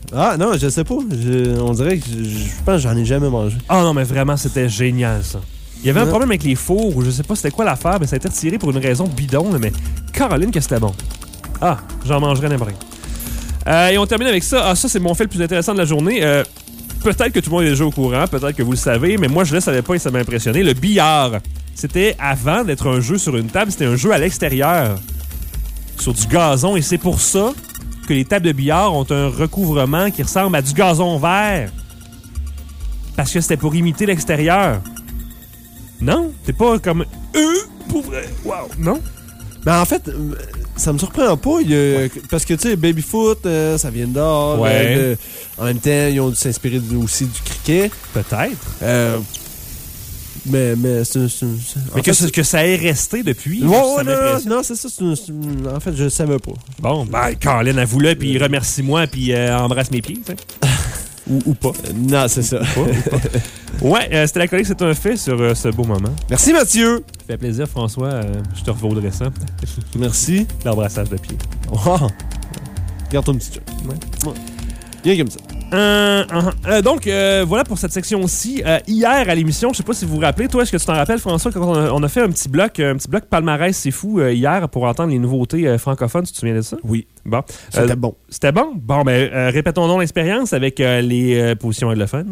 Ah non, je sais pas. Je- on dirait que je, je pense que j'en ai jamais mangé. Ah non, mais vraiment, c'était génial, ça. Il y avait un Ouais. problème avec les fours, ou je sais pas c'était quoi l'affaire, mais ça a été retiré pour une raison bidon, là, mais Caroline, que c'était bon. Ah, j'en mangerais n'importe quoi. Euh, et on termine avec ça. Ah, ça, c'est mon fait le plus intéressant de la journée. Euh, peut-être que tout le monde est déjà au courant, peut-être que vous le savez, mais moi, je le savais pas et ça m'a impressionné. Le billard, c'était, avant d'être un jeu sur une table, c'était un jeu à l'extérieur, sur du gazon, et c'est pour ça que les tables de billard ont un recouvrement qui ressemble à du gazon vert. Parce que c'était pour imiter l'extérieur. Non? T'es pas comme... Euh, pour vrai? Wow! Non? Mais en fait, euh, ça me surprend pas. Il y a- parce que, tu sais, baby-foot, euh, ça vient de dehors. Ouais. euh, de- en même temps, ils ont dû s'inspirer de- aussi du cricket. Peut-être. Euh, mais mais c'est... c'est- c'est- Mais en que, fait, ça- que ça ait resté depuis. Ouais, ça ouais, non, m'impressionne. non, c'est ça. c'est une- c'est une- en fait, je savais pas. Bon, ben, Caroline, avoue-le, puis remercie-moi, puis euh, embrasse mes pieds, tu sais. ou, ou pas. Euh, non, c'est ça. Pas, ou pas. Ouais, euh, c'était la collègue, c'est un fait sur euh, ce beau moment. Merci, Mathieu. Ça fait plaisir, François. euh, je te revaudrais ça. Merci. L'embrassage de pied. Wow. Garde ton petit chat. Ouais. Bien comme ça. Euh, uh, euh, donc, euh, voilà pour cette section-ci. Euh, hier, à l'émission, je sais pas si vous vous rappelez, toi, est-ce que tu t'en rappelles, François, quand on a, on a fait un petit bloc, un petit bloc palmarès, c'est fou, euh, hier, pour entendre les nouveautés euh, francophones. Tu te souviens de ça? Oui. Bon. C'était Euh, bon. C'était bon? Bon, ben, euh, répétons donc l'expérience avec euh, les euh, positions anglophones.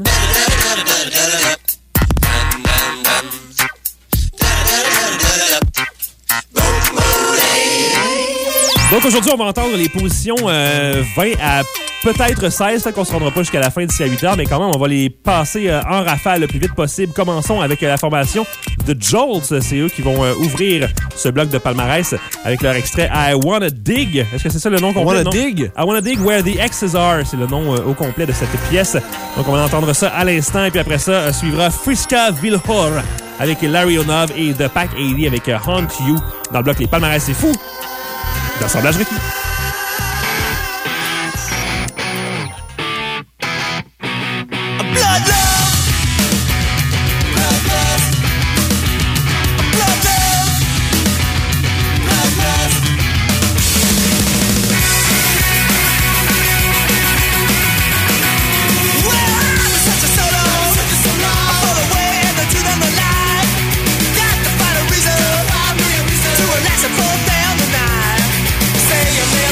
Donc aujourd'hui, on va entendre les positions euh, vingt à peut-être seize, fait qu'on se rendra pas jusqu'à la fin d'ici à huit heures, mais quand même, on va les passer euh, en rafale le plus vite possible. Commençons avec euh, la formation de Jolts. C'est eux qui vont euh, ouvrir ce bloc de palmarès avec leur extrait I Wanna Dig. Est-ce que c'est ça le nom complet? Wanna Non? Dig? I Wanna Dig Where the X's Are. C'est le nom euh, au complet de cette pièce. Donc on va entendre ça à l'instant, et puis après ça euh, suivra Friska Vilhor avec Larry Onov et The Pack eighty avec euh, Haunt You dans le bloc Les Palmarès, c'est fou d'assemblage requis. Blood love. Blood love. Blood love. Blood love. Well, I've been such a solo, I'm all the way in the truth and the light. Got to find a reason to relax and float down the night. Say a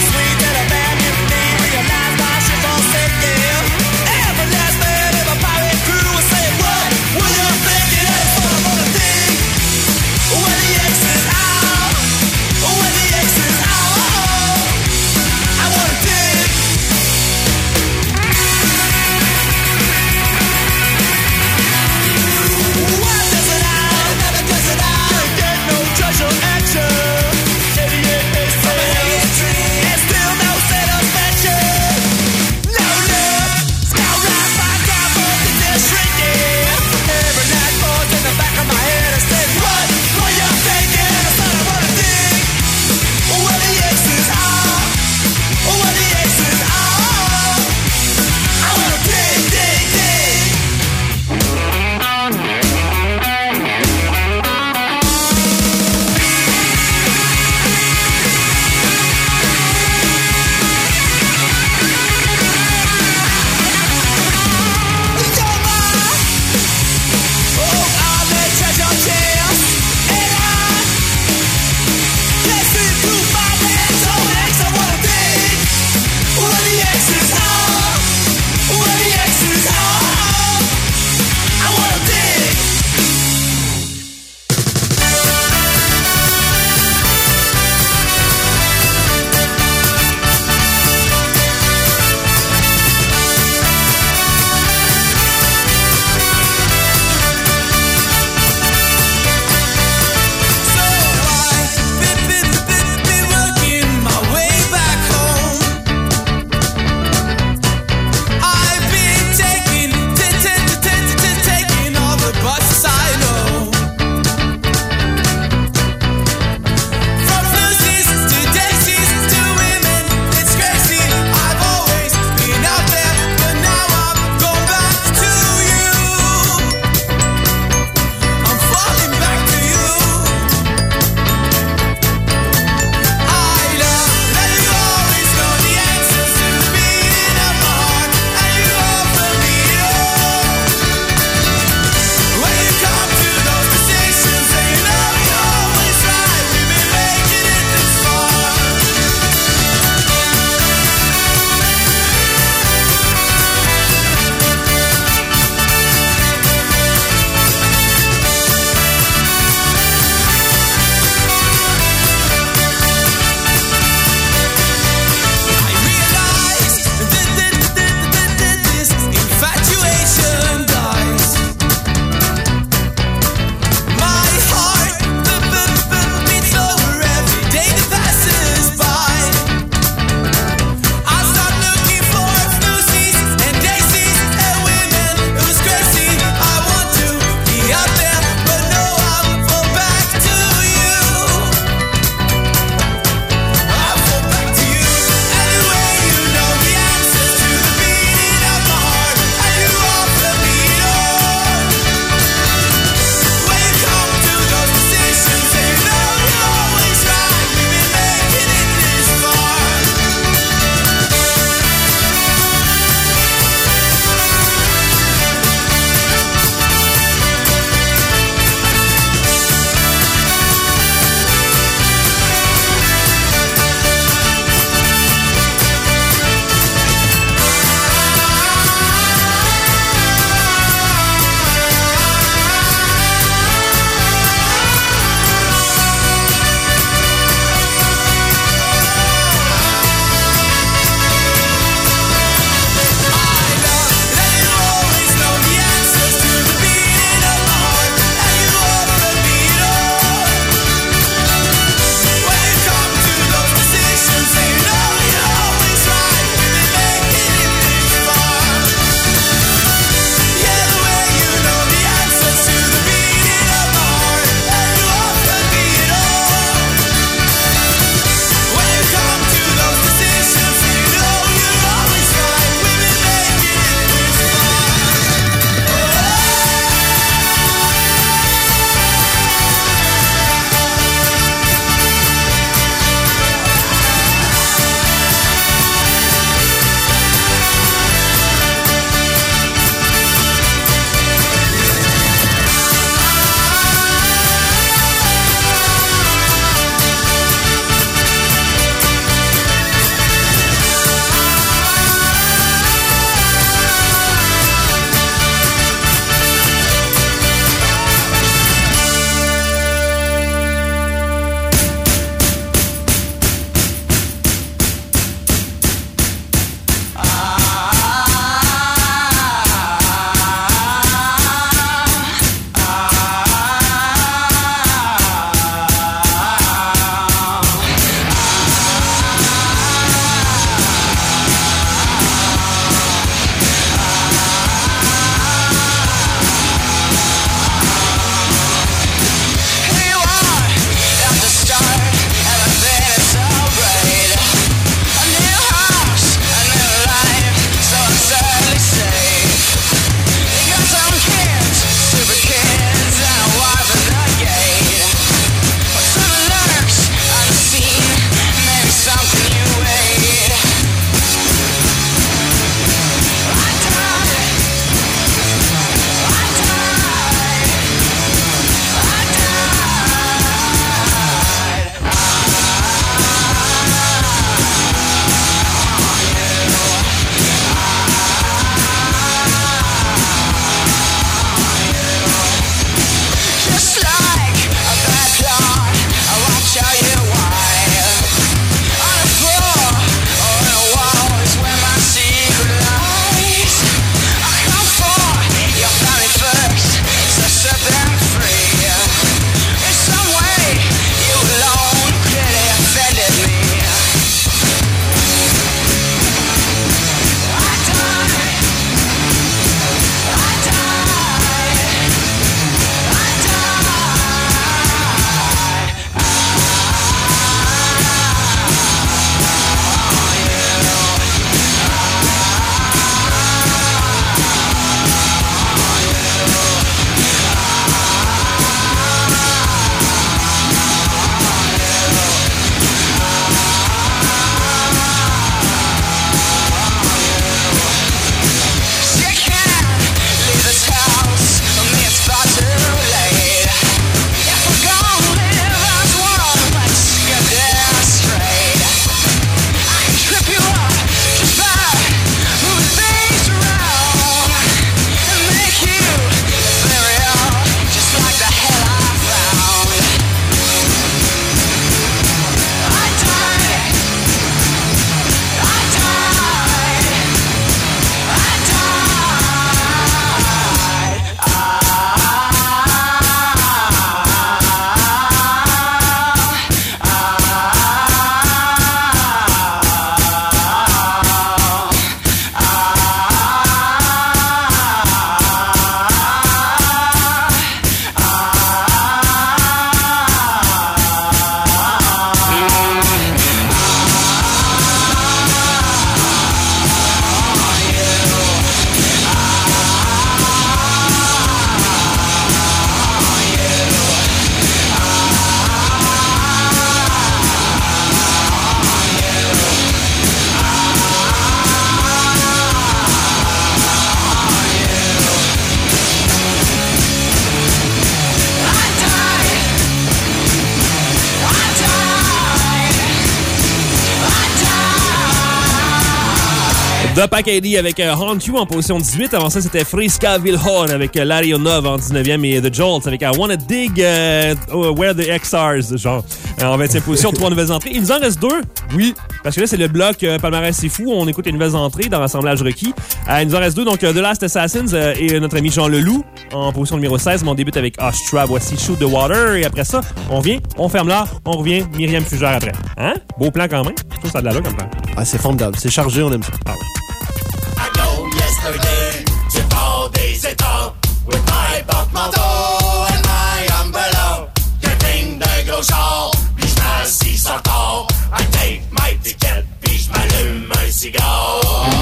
The Pack-A-D avec euh, Haunt You en position dix-huit. Avant ça, c'était Friska Vilhor avec euh, Larionov en dix-neuvième et The Jolts avec I Wanna Dig euh, Where the X R's, genre, euh, en vingtième position. Trois nouvelles entrées. Il nous en reste deux. Oui. Parce que là, c'est le bloc euh, Palmarès C'est Fou. On écoute les nouvelles entrées dans l'assemblage requis. Euh, il nous en reste deux. Donc, euh, The Last Assassins euh, et notre ami Jean Leloup en position numéro seize. Mais on débute avec Astra. Voici Shoot the Water. Et après ça, on vient, on ferme là, on revient. Myriam Fugère après. Hein? Beau plan quand même. Je trouve ça de la là comme plan. Ah, c'est formidable. C'est chargé, on aime ça. Ah ouais. Yesterday, to all these états, with my portmanteau and my umbrella. Getting the clochard, puis je m'assis sur tard. I take my ticket, puis je m'allume un cigare.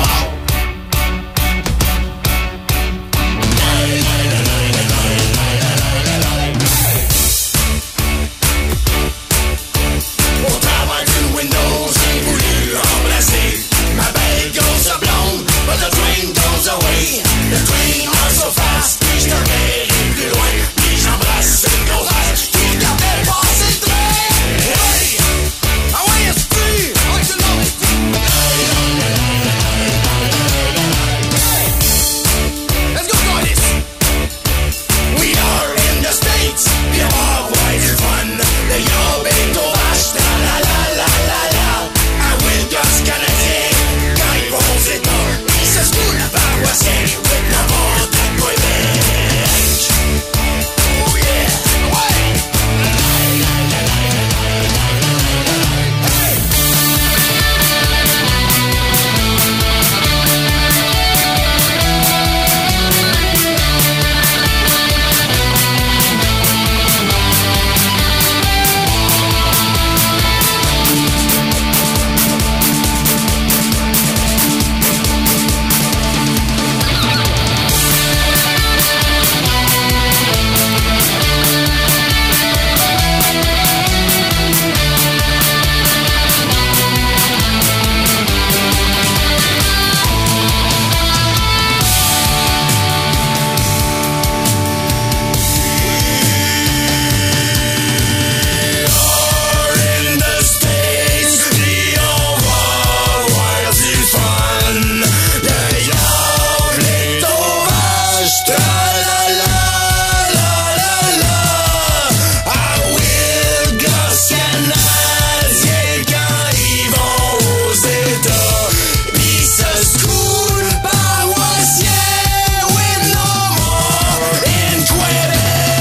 Au travail du Windows, j'ai voulu remplacer ma belle grosse blonde, but the train goes away. The train are so fast, puis je te verrai plus loin. Puis j'embrasse une grosse vache qui regardait passer le train. Hey! Ah ouais, esprit! Ah ouais, tu l'as, esprit! Hey! Let's go, guys! We are in the States, puis on va avoir du fun. The yo big vache, la la la la la la. I will just Canadien, quand ils vont aux États, ils se secouent la paroissienne with la mort de Québec. Oh yeah, ouais! In the States, puis on va avoir du fun. Le diable est au vache, tra-la-la, la-la-la. I will gosse Canadien quand ils vont aux États, pis se secouent le paroissien with no more in Québec.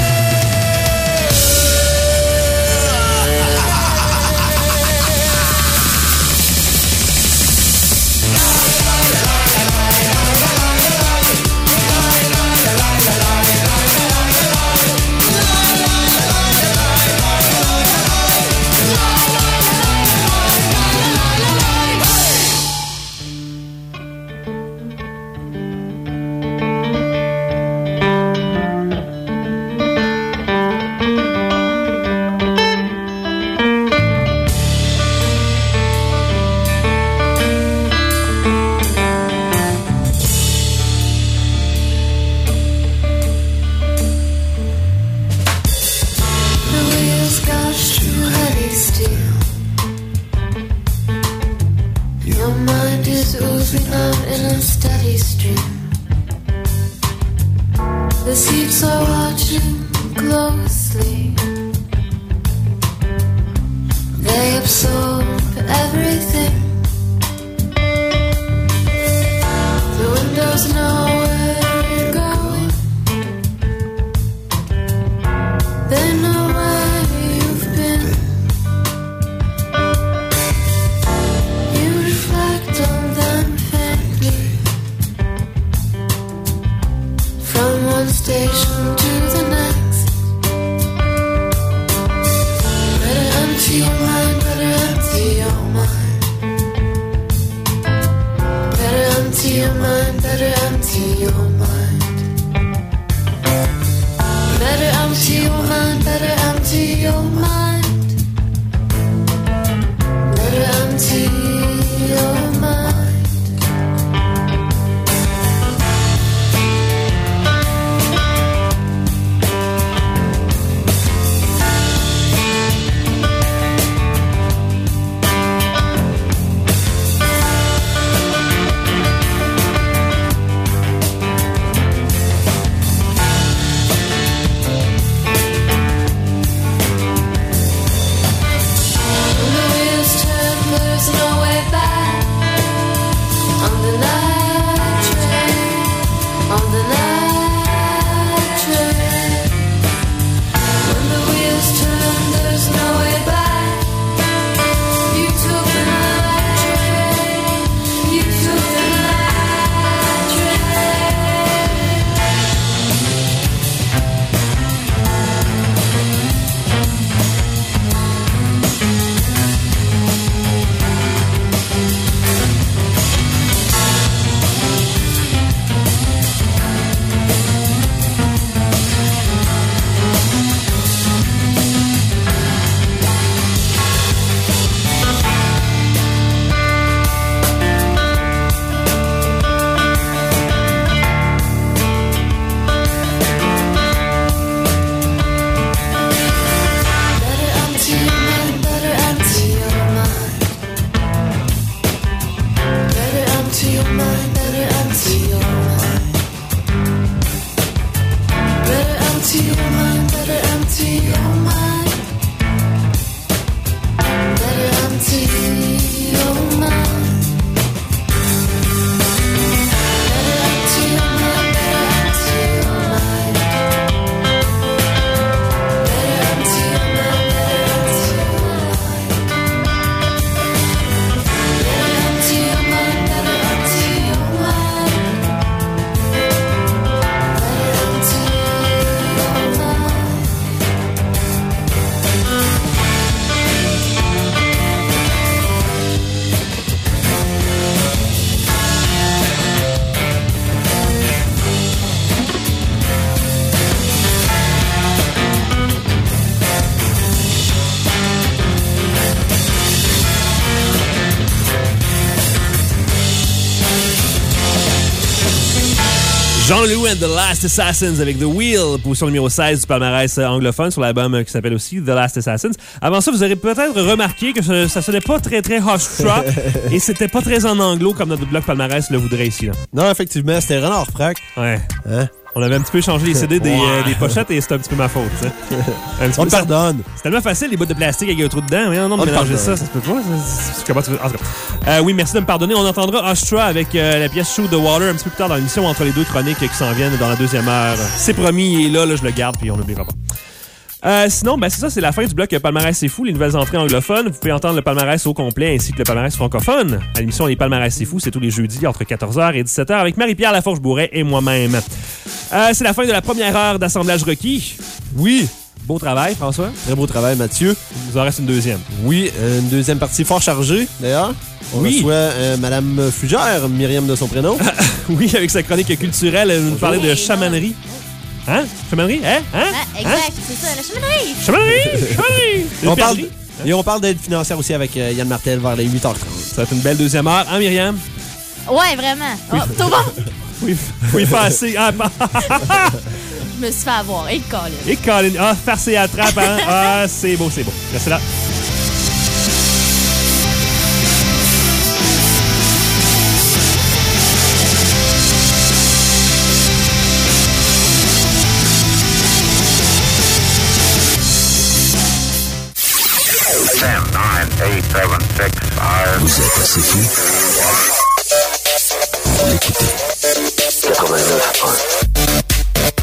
The wheels gush through heavy steel. Your mind is oozing out in a steady stream. The seats are watching closely. They absorb everything. The windows know where you're going. They know where you've been. You reflect on them faintly. From one station to the next. Better empty your mind, better empty your mind. Better empty your mind, better empty your mind. Better empty your mind, better empty your mind. Better empty your mind. Jean-Louis and the Last Assassins avec The Wheel, position numéro seize du palmarès anglophone sur l'album qui s'appelle aussi The Last Assassins. Avant ça, vous aurez peut-être remarqué que ça, ça sonnait pas très très Hofstra et c'était pas très en anglo comme notre bloc palmarès le voudrait ici. Là. Non, effectivement, c'était Renard Frac. Ouais. Hein? On avait un petit peu changé les C D des, Ouais. euh, des pochettes et c'était un petit peu ma faute. Un petit On peu, te pardonne. C'est tellement facile, les bouts de plastique avec un trou dedans. Mais non, de On te mélanger pardonne. ça, ça se peut pas. C'est- c'est- Comment tu veux... En tout cas. Euh, oui, merci de me pardonner. On entendra Hofstra avec euh, la pièce Shoot the Water un petit peu plus tard dans l'émission entre les deux chroniques qui s'en viennent dans la deuxième heure. C'est promis, il est là, là je le garde puis on n'oubliera pas. Euh, sinon, ben c'est ça, c'est la fin du bloc Palmarès c'est fou, les nouvelles entrées anglophones. Vous pouvez entendre le palmarès au complet ainsi que le palmarès francophone. À l'émission Les Palmarès c'est fou, c'est tous les jeudis entre quatorze heures et dix-sept heures avec Marie-Pierre Laforge-Bourret et moi-même. Euh, c'est la fin de la première heure d'assemblage requis. Oui, beau travail, François. Très beau travail, Mathieu. Il nous en reste une deuxième. Oui, une deuxième partie fort chargée, d'ailleurs. On Oui. reçoit euh, Madame Fugère, Myriam de son prénom. Oui, avec sa chronique culturelle, elle nous parlait de chamanerie. Hein? Chamanerie? Hein? Hein? Ah, exact, c'est ça, la chamanerie. Chamanerie! Chamanerie! on Une parle, perdrix. et on parle d'aide financière aussi avec euh, Yann Martel vers les huit heures trente. Ça va être une belle deuxième heure. Hein, Myriam? Ouais, vraiment. Oh, tout bon. Oui, oui, pas assez. Ah, pas- Je me suis fait avoir. Et Colin. Et Colin, ah, farce et attrape, hein? Ah, c'est beau, c'est beau. Restez là. ten, nine, eight, seven, six, five. Vous êtes assez fou pour l'écouter. quatre-vingt-neuf un.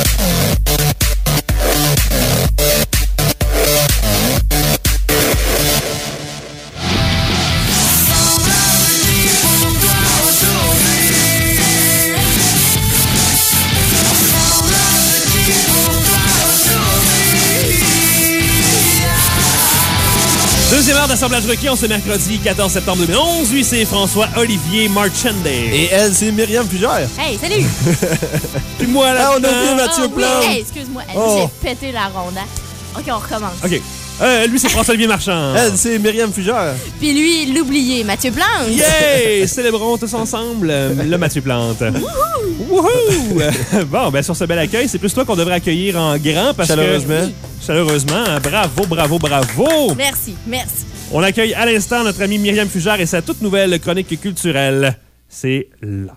Deuxième heure d'assemblage requis, on se mercredi quatorze septembre deux mille onze. Lui, c'est François-Olivier Marchande. Et elle, c'est Myriam Fugère. Hey, salut. Puis moi, là. Ah, on a oublié Mathieu Ah, oui, Plante. hey, excuse-moi. Hey, Oh. J'ai pété la ronde. hein. OK, on recommence. OK. Euh, lui, c'est François-Olivier Marchand. Elle, c'est Myriam Fugère. Puis lui, l'oublié, Mathieu Plante. Yeah! Célébrons tous ensemble euh, le Mathieu Plante. Wouhou! Bon, ben sur ce bel accueil, c'est plus toi qu'on devrait accueillir en grand parce Chaleureusement. que... Chaleureusement. Bravo, bravo, bravo! Merci, merci. On accueille à l'instant notre amie Myriam Fugère et sa toute nouvelle chronique culturelle. C'est là.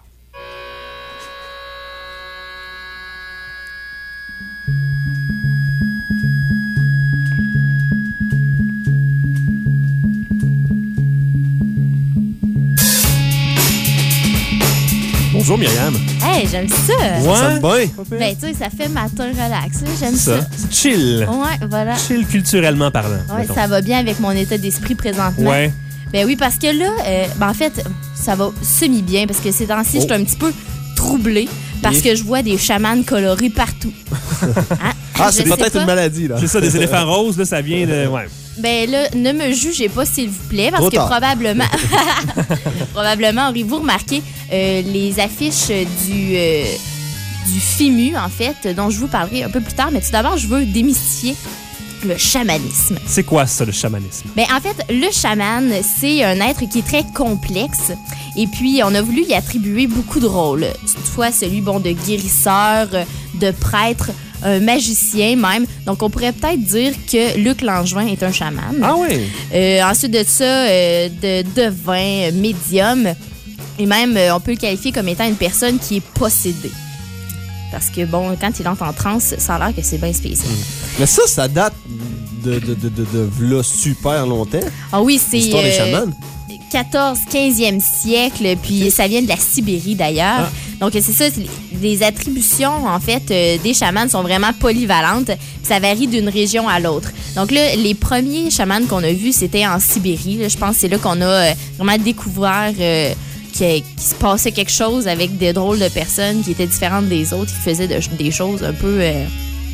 Bonjour Myriam. Hey, j'aime ça. Ouais. Ça me bien. Ben, tu sais, ça fait matin relax. là. J'aime Ça, ça. c'est chill. Ouais, voilà. Chill culturellement parlant. Ouais, mettons. ça va bien avec mon état d'esprit présentement. Ouais. Ben oui, parce que là, euh, ben en fait, ça va semi-bien parce que ces temps-ci, Oh. je suis un petit peu troublée parce Et? que je vois des chamans colorés partout. Hein? Ah, Je c'est sais peut-être pas. une maladie, là. C'est ça, des éléphants roses, là, ça vient de... Ouais. Ben là, ne me jugez pas, s'il vous plaît, parce Trop que tard. probablement, probablement, aurez-vous remarqué euh, les affiches du, euh, du F I M U, en fait, dont je vous parlerai un peu plus tard. Mais tout d'abord, je veux démystifier le chamanisme. C'est quoi ça, le chamanisme? Ben, en fait, le chaman, c'est un être qui est très complexe. Et puis, on a voulu y attribuer beaucoup de rôles. Soit celui, bon, de guérisseur, de prêtre, un magicien même. Donc, on pourrait peut-être dire que Luc Langevin est un chaman. Ah oui? Euh, ensuite de ça, euh, de devin, euh, médium. Et même, euh, on peut le qualifier comme étant une personne qui est possédée. Parce que, bon, quand il entre en transe, ça a l'air que c'est bien spécial. Mais ça, ça date de, de, de, de, de v'là super longtemps. Ah oui, c'est... L'histoire des euh, chamans. quatorze, quinzième siècle, puis ça vient de la Sibérie d'ailleurs. Donc c'est ça, c'est les- les attributions en fait euh, des chamans sont vraiment polyvalentes, puis ça varie d'une région à l'autre. Donc là, les premiers chamans qu'on a vus, c'était en Sibérie. Là. Je pense que c'est là qu'on a euh, vraiment découvert euh, qu'il qu'il se passait quelque chose avec des drôles de personnes qui étaient différentes des autres, qui faisaient de- des choses un peu... euh,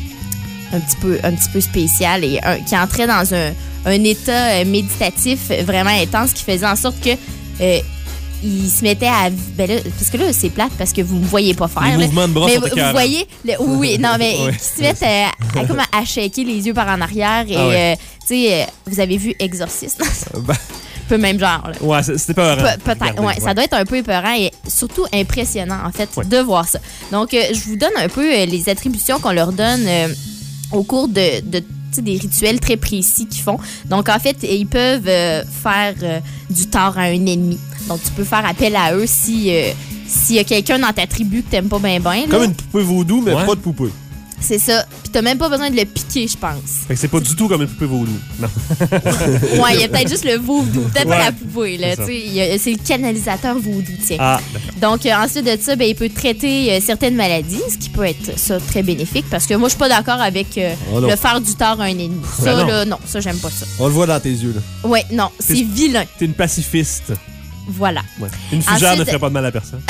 un petit peu, un petit peu spécial et un- qui entrait dans un, un état euh, méditatif vraiment intense qui faisait en sorte que euh, il se mettait à... Ben là, parce que là, c'est plate parce que vous me voyez pas faire. Les là. mouvements de bras mais sont vous, vous écœurants. voyez... Le, oui, oui, non, mais Ouais. qui se mettent euh, à, comme à, à shaker les yeux par en arrière et, Ah ouais. euh, tu sais, euh, vous avez vu Exorciste? Ben, un peu même genre. là. ouais, c'est- c'était pas Pe- Peut-être, ouais, ça doit être un peu épeurant et surtout impressionnant, en fait, ouais. de voir ça. Donc, euh, je vous donne un peu euh, les attributions qu'on leur donne euh, au cours de... de des rituels très précis qu'ils font. Donc, en fait, ils peuvent euh, faire euh, du tort à un ennemi. Donc, tu peux faire appel à eux si euh, s'il y a quelqu'un dans ta tribu que t'aimes pas bien bien. Comme une poupée vaudou, mais ouais. pas de poupée. C'est ça. Puis t'as même pas besoin de le piquer, je pense. Fait que c'est pas du tout comme une poupée vaudou. Non. Ouais, il y a peut-être juste le vaudou. Peut-être ouais. pas la poupée. Là, c'est, y a, c'est le canalisateur vaudou, tiens. Ah, donc, euh, ensuite de ça, ben, il peut traiter euh, certaines maladies, ce qui peut être ça très bénéfique. Parce que moi, je suis pas d'accord avec euh, oh le faire du tort à un ennemi. Ça, ben non. là, non, ça, j'aime pas ça. On le voit dans tes yeux, là. Ouais, non, c'est t'es, vilain. T'es une pacifiste. Voilà. Ouais. Une fugère Ensuite... ne ferait pas de mal à personne.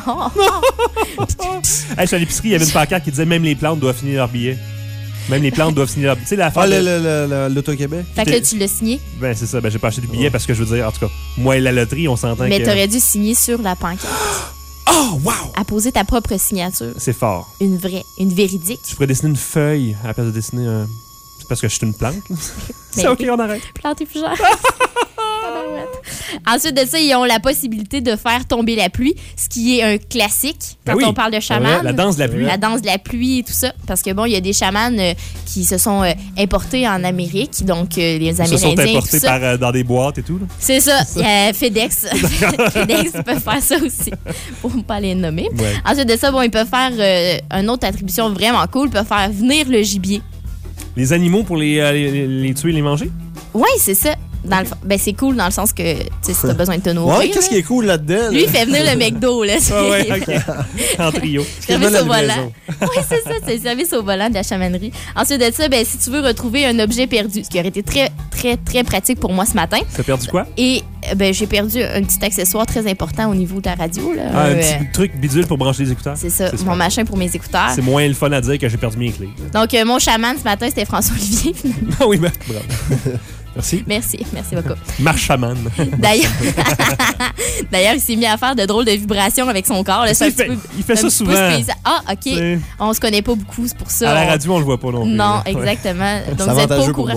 Hey, je suis à l'épicerie, il y avait une pancarte qui disait même les plantes doivent finir leur billet. Même les plantes doivent signer leur billet. Tu sais, la Ah, de... l'Auto-Québec? Fait que là, tu l'as signé? Ben, c'est ça. Ben, j'ai pas acheté de billet oh. parce que je veux dire, en tout cas, moi et la loterie, on s'entend Mais que... t'aurais dû signer sur la pancarte. Oh, wow! Apposer ta propre signature. C'est fort. Une vraie, une véridique. Tu pourrais dessiner une feuille à la place de dessiner un... C'est parce que je suis une plante. C'est OK, on arrête. Plante et fugère. Ensuite de ça, ils ont la possibilité de faire tomber la pluie, ce qui est un classique quand ben oui, on parle de chaman. La danse de la pluie. La danse de la pluie et tout ça. Parce que bon, il y a des chamans euh, qui se sont euh, importés en Amérique, donc euh, les Amérindiens. Ils se sont importés par, euh, dans des boîtes et tout. Là. C'est ça. Il y a FedEx. FedEx peut faire ça aussi, pour ne pas les nommer. Ouais. Ensuite de ça, bon, ils peuvent faire euh, une autre attribution vraiment cool, ils peuvent faire venir le gibier. Les animaux pour les, euh, les, les tuer et les manger? Oui, c'est ça. Dans le, ben c'est cool dans le sens que si t'as besoin de te nourrir. Ouais, qu'est-ce qui est cool là-dedans? Là? Lui, il fait venir le McDo, là. Ah ouais, OK. En trio. Service au volant. Oui, c'est ça, c'est le service au volant de la chamanerie. Ensuite de ça, ben, si tu veux retrouver un objet perdu, ce qui aurait été très, très, très pratique pour moi ce matin. T'as perdu quoi? Et ben, j'ai perdu un petit accessoire très important au niveau de la radio. Là. Ah, un euh, petit truc bidule pour brancher les écouteurs. C'est ça, c'est mon machin pour mes écouteurs. C'est moins le fun à dire que j'ai perdu mes clés. Donc, euh, mon chaman ce matin, c'était François-Olivier. Ah oui, ben, bravo. Merci. Merci, merci beaucoup. Marche chaman. D'ailleurs, D'ailleurs, il s'est mis à faire de drôles de vibrations avec son corps. Là, il, fait, peu, il fait ça souvent. Ah, OK. C'est... On se connaît pas beaucoup, c'est pour ça. À la on... radio, on le voit pas non plus. Non, là. exactement. Ouais. Donc, vous êtes pas au courant.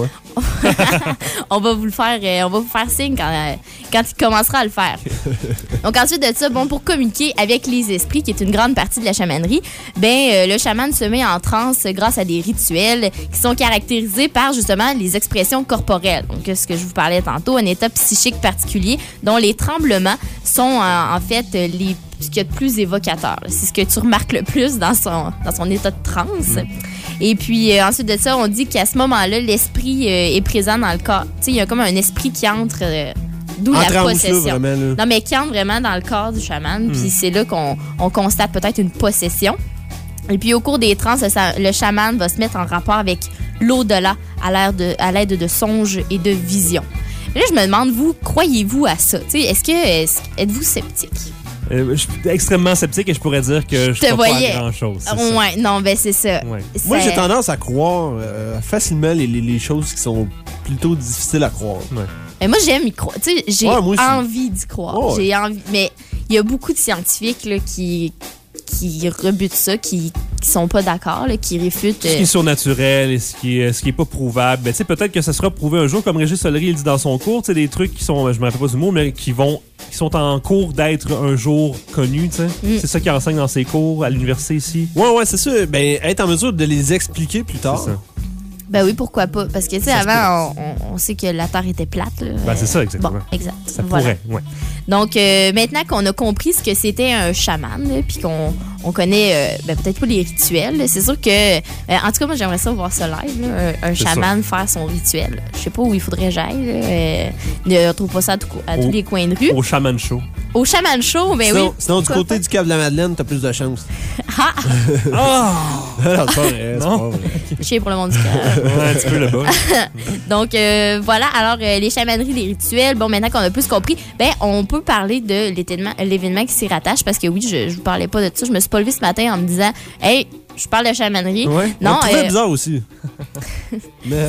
on va vous le faire, on va vous faire signe quand, quand il commencera à le faire. Donc, ensuite de ça, bon, pour communiquer avec les esprits, qui est une grande partie de la chamanerie, ben, euh, le chaman se met en transe grâce à des rituels qui sont caractérisés par, justement, les expressions corporelles. Donc, ce que je vous parlais tantôt, un état psychique particulier dont les tremblements sont en, en fait les, ce qu'il y a de plus évocateur. C'est ce que tu remarques le plus dans son, dans son état de transe. Mmh. Et puis, euh, ensuite de ça, on dit qu'à ce moment-là, l'esprit euh, est présent dans le corps. Tu sais, il y a comme un esprit qui entre... Euh, D'où entre la possession. Là, vraiment, là. Non, mais qui entre vraiment dans le corps du chaman. Mmh. Puis c'est là qu'on on constate peut-être une possession. Et puis, au cours des trans, le, le chaman va se mettre en rapport avec l'au-delà à l'aide de, à l'aide de songes et de visions. Et là, je me demande, vous, croyez-vous à ça? T'sais, est-ce que est-ce, êtes-vous sceptique? Euh, je suis extrêmement sceptique et je pourrais dire que je ne crois pas à grand-chose. Ouais, ça. Non, ben c'est ça. Ouais. C'est... Moi, j'ai tendance à croire euh, facilement les, les, les choses qui sont plutôt difficiles à croire. Ouais. Mais moi, j'aime y croire. Tu sais, j'ai ouais, envie d'y croire. Oh, ouais. J'ai envie. Mais il y a beaucoup de scientifiques là, qui... qui rebutent ça, qui qui sont pas d'accord, là, qui réfutent... Euh... Ce qui est surnaturel et ce qui est, ce qui est pas prouvable. Ben, peut-être que ça sera prouvé un jour, comme Régis Solery il dit dans son cours, des trucs qui sont, je me rappelle pas du mot, mais qui vont qui sont en cours d'être un jour connus. Mm. C'est ça qu'il enseigne dans ses cours à l'université ici. Ouais, ouais, c'est ça. Ben, être en mesure de les expliquer plus tard. C'est ça. Ben oui, pourquoi pas? Parce que, tu sais, avant, on, on sait que la Terre était plate. Là. Ben, c'est ça, exactement. Bon, exact. Ça voilà. pourrait, ouais. Donc, euh, maintenant qu'on a compris ce que c'était un chaman, puis qu'on on connaît euh, ben, peut-être pas les rituels, c'est sûr que... Euh, en tout cas, moi, j'aimerais ça voir ça live, là, un, un chaman ça. Faire son rituel. Je sais pas où il faudrait que j'aille. Euh, ne retrouve pas ça à, tout, à au, tous les coins de rue. Au Chaman Show. Au Chaman Show, ben sinon, oui. Sinon, du côté pas? Du Cap de la Madeleine, t'as plus de chance. Ah! Oh! Non, c'est pas vrai, c'est pas vrai. Chier pour le monde du Cap. Ouais, un petit peu le bas. Donc, euh, voilà. Alors, euh, les chamaneries, les rituels, bon, maintenant qu'on a plus compris, ben, on peut parler de l'événement, l'événement qui s'y rattache parce que oui, je, je vous parlais pas de ça. Je me suis pas levée ce matin en me disant, hey, je parle de chamanerie. Ouais. Non, c'est euh... bizarre aussi. Mais... ça,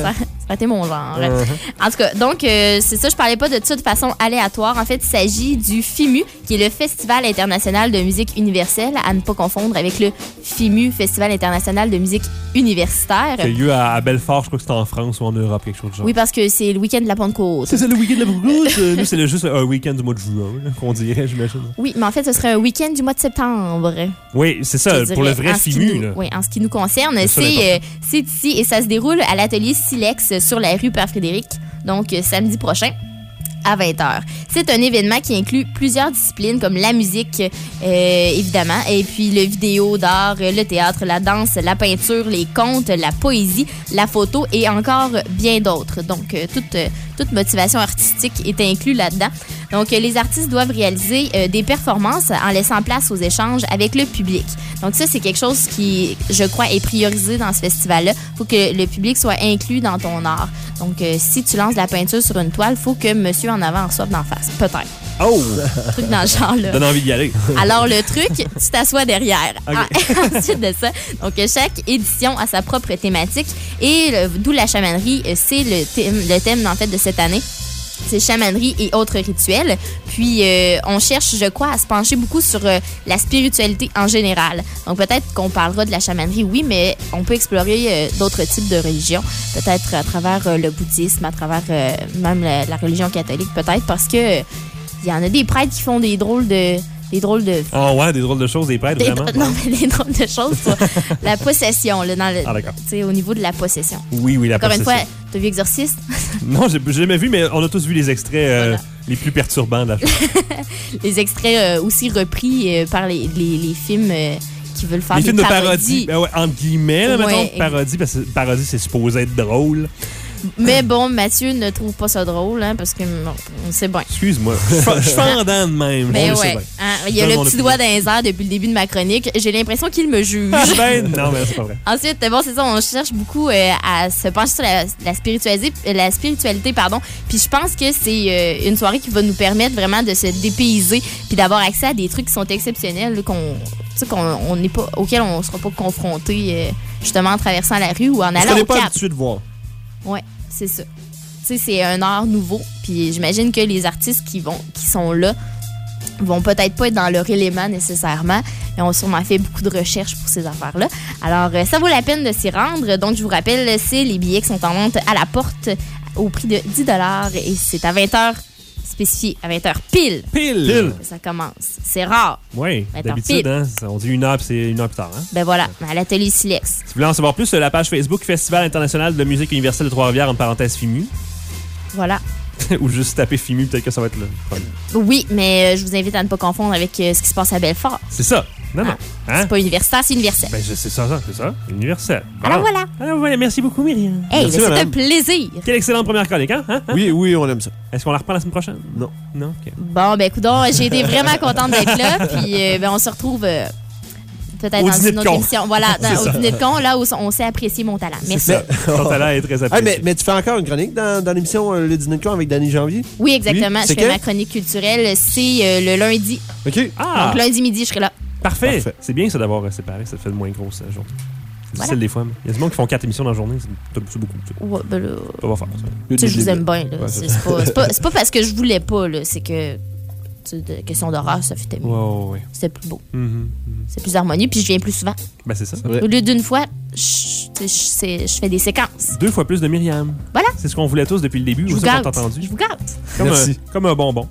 pas été mon genre. Uh-huh. En tout cas, donc, euh, c'est ça, je parlais pas de ça de façon aléatoire. En fait, il s'agit du FIMU, qui est le Festival international de musique universelle, à ne pas confondre avec le FIMU, Festival international de musique universitaire. Qui a lieu à, à Belfort, je crois que c'est en France ou en Europe, quelque chose de genre. Oui, parce que c'est le week-end de la Pentecôte. C'est ça, le week-end de la Pentecôte. Nous, c'est le- juste un week-end du mois de juin, là, qu'on dirait, j'imagine. Oui, mais en fait, ce serait un week-end du mois de septembre. Oui, c'est ça, Je pour le dirais, vrai en ce qui FIMU. nous- Là. Oui, en ce qui nous concerne, C'est ça, c'est euh, c'est ici et ça se déroule à l'atelier Silex sur la rue Père-Frédéric, donc euh, samedi prochain à vingt heures. C'est un événement qui inclut plusieurs disciplines comme la musique, euh, évidemment, et puis le vidéo d'art, le théâtre, la danse, la peinture, les contes, la poésie, la photo et encore bien d'autres. Donc, euh, toute, euh, toute motivation artistique est inclue là-dedans. Donc, euh, les artistes doivent réaliser euh, des performances en laissant place aux échanges avec le public. Donc, ça, c'est quelque chose qui, je crois, est priorisé dans ce festival-là. Il faut que le public soit inclus dans ton art. Donc, euh, si tu lances de la peinture sur une toile, il faut que monsieur en avant en reçoive d'en face. Peut-être. Oh! Un truc dans le genre-là. Donne envie d'y aller. Alors, le truc, tu t'assois derrière. Ok. En- Ensuite de ça, donc chaque édition a sa propre thématique et le- d'où la chamanerie, euh, c'est le thème, le thème en fait de cette année. C'est chamanerie et autres rituels. Puis, euh, on cherche, je crois, à se pencher beaucoup sur euh, la spiritualité en général. Donc, peut-être qu'on parlera de la chamanerie, oui, mais on peut explorer euh, d'autres types de religions. Peut-être à travers euh, le bouddhisme, à travers euh, même la, la religion catholique, peut-être, parce que euh, il y en a des prêtres qui font des drôles de... Des drôles de... Ah ouais, des drôles de choses, des prêtres, Des, vraiment. non, mais des drôles de choses sur la possession, là, dans le, Ah, d'accord. tu sais, au niveau de la possession. Oui, oui, la Encore une possession. fois, t'as vu Exorciste? Non, j'ai j'ai jamais vu, mais on a tous vu les extraits euh, Voilà. les plus perturbants de la chose. Les extraits euh, aussi repris euh, par les, les, les films euh, qui veulent faire Les des films de parodies. parodie, ben ouais, entre guillemets, là, Ouais, mettons, ex- parodie, parce que parodie, c'est supposé être drôle. Mais bon, Mathieu ne trouve pas ça drôle, hein, parce que bon, on sait bien. Excuse-moi, je suis fa- je suis fendant de même. Mais on le sait ouais, bien. hein, il y a Donne le mon petit opinion. doigt dans les airs depuis le début de ma chronique. J'ai l'impression qu'il me juge. Ben, non, mais c'est pas vrai. Ensuite, bon, c'est ça, on cherche beaucoup euh, à se pencher sur la, la spiritualité, la spiritualité, pardon. Puis je pense que c'est euh, une soirée qui va nous permettre vraiment de se dépayser puis d'avoir accès à des trucs qui sont exceptionnels, là, qu'on, tu sais, qu'on, on n'est pas, auxquels on ne sera pas confronté euh, justement en traversant la rue ou en Je allant connais au pas cap. habitué de voir. Ouais, c'est ça. Tu sais, c'est un art nouveau. Puis j'imagine que les artistes qui vont, qui sont là, vont peut-être pas être dans leur élément nécessairement. Ils ont sûrement fait beaucoup de recherches pour ces affaires-là. Alors, euh, ça vaut la peine de s'y rendre. Donc, je vous rappelle, c'est les billets qui sont en vente à la porte au prix de dix dollars et c'est à vingt heures spécifié, à vingt heures pile. Pile! Ça commence. C'est rare. Oui, vingt heures d'habitude, pile. hein, on dit une heure, puis c'est une heure plus tard. Hein? Ben voilà, à l'atelier Silex. Si vous voulez en savoir plus, la page Facebook Festival international de musique universelle de Trois-Rivières, en parenthèse FIMU, Voilà. ou juste taper FIMU, peut-être que ça va être là. Oui, mais euh, je vous invite à ne pas confondre avec euh, ce qui se passe à Belfort. C'est ça. Non, non. Hein? C'est pas universitaire, c'est universel. Ben, je- c'est ça, ça, c'est ça. Universel. Alors Bon. voilà. Alors voilà, merci beaucoup, Myriam. Hey, Merci, ben, c'est un madame. plaisir. Quelle excellente première chronique, hein? Hein? Hein? Oui, oui, on aime ça. Est-ce qu'on la reprend la semaine prochaine? Non. Non? OK. Bon, ben, coudonc, j'ai été vraiment contente d'être là. Puis, euh, ben, on se retrouve euh, peut-être Au dans dîner une de autre con. émission. Voilà, dans- C'est au ça. dîner de con, là où on sait apprécier mon talent. Merci. C'est ça. Ton talent est très Ah, apprécié. mais, mais tu fais encore une chronique dans, dans l'émission euh, Le Dîner de con avec Danny Janvier? Oui, exactement. Oui, Je c'est fais quand? ma chronique culturelle. C'est euh, le lundi. OK. Ah! Donc, lundi midi, je serai là. Parfait. Parfait. C'est bien ça d'avoir euh, séparé, ça te fait de moins grosse euh, journée. C'est Voilà. difficile des fois. Mais il y a du monde qui font quatre émissions dans la journée, c'est c'est beaucoup. Tu Ouais, ben là, peux pas faire ça. tu sais, je vous aime bien. là. Ouais, C'est c'est c'est pas, c'est pas, c'est pas parce que je voulais pas. là. C'est que, tu sais, de question d'horaire, ça fitait mieux. Ouais, ouais, ouais. C'était plus beau. Mhm, mhm. C'est plus harmonieux. Puis, je viens plus souvent. Ben, c'est ça. Ouais. Au lieu d'une fois, je, tu sais, je c'est- je fais des séquences. Deux fois plus de Myriam. Voilà. C'est ce qu'on voulait tous depuis le début. Je vous c'est ça qu'on gâte. t'a entendu. Je vous gâte. Comme, Merci. Un, comme un bonbon.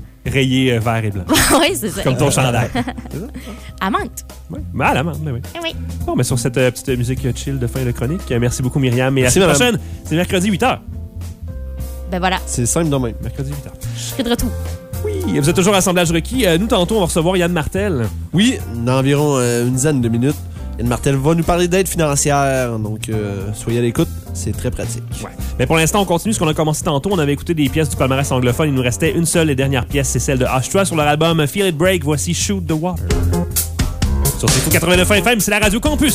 Rayé euh, vert et blanc. oui, c'est ça. Comme ton chandail. À menthe. Oui. Ben, à la menthe, ben oui. Eh oui. Bon, mais sur cette euh, petite musique euh, chill de fin de chronique, euh, merci beaucoup, Myriam. Et Merci, la semaine madame. prochaine, c'est mercredi huit heures. Ben voilà, C'est simple de même. Mercredi huit heures. je serai de retour. Oui, vous êtes toujours à Assemblage requis. Euh, nous, tantôt, on va recevoir Yann Martel. Oui, dans environ euh, une dizaine de minutes, Yann Martel va nous parler d'aide financière. Donc, euh, soyez à l'écoute. C'est très pratique. Ouais. Mais pour l'instant, on continue ce qu'on a commencé tantôt. On avait écouté des pièces du palmarès anglophone. Il nous restait une seule et dernière pièce, c'est celle de Ashtra sur leur album Feel It Break. Voici Shoot the Water. Sur C F O quatre-vingt-neuf F M, c'est la radio Campus.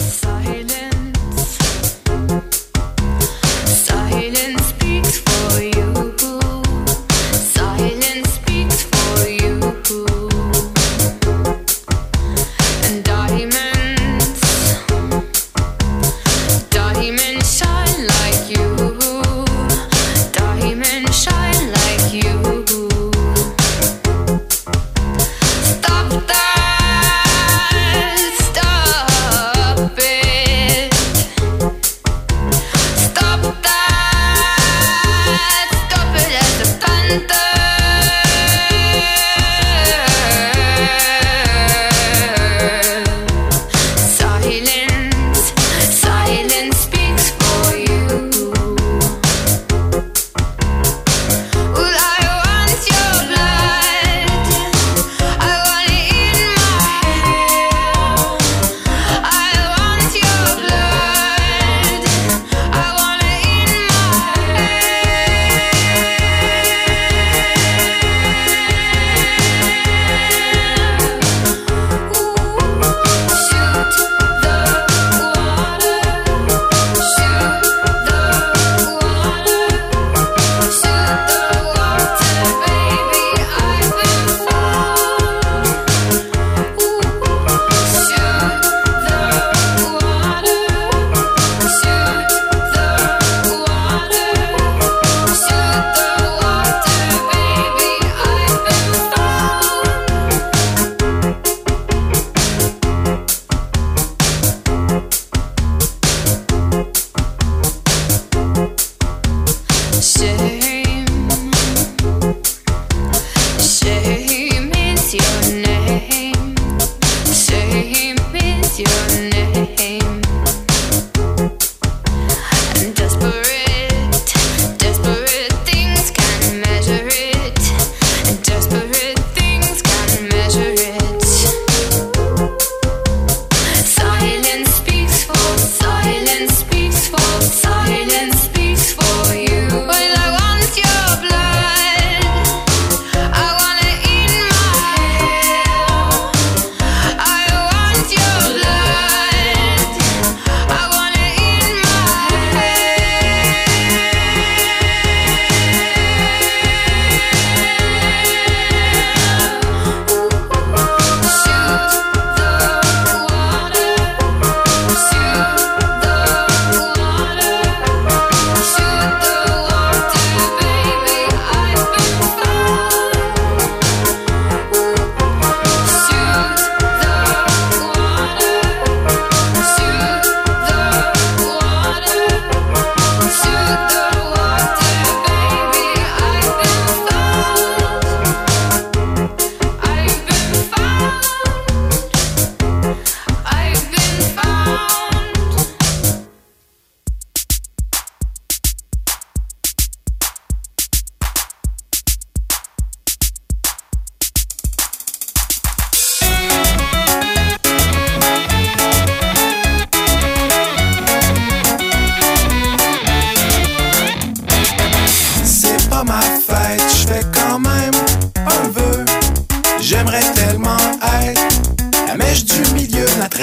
Silence speaks for you. Silence speaks for you. And diamonds, diamonds shine like you.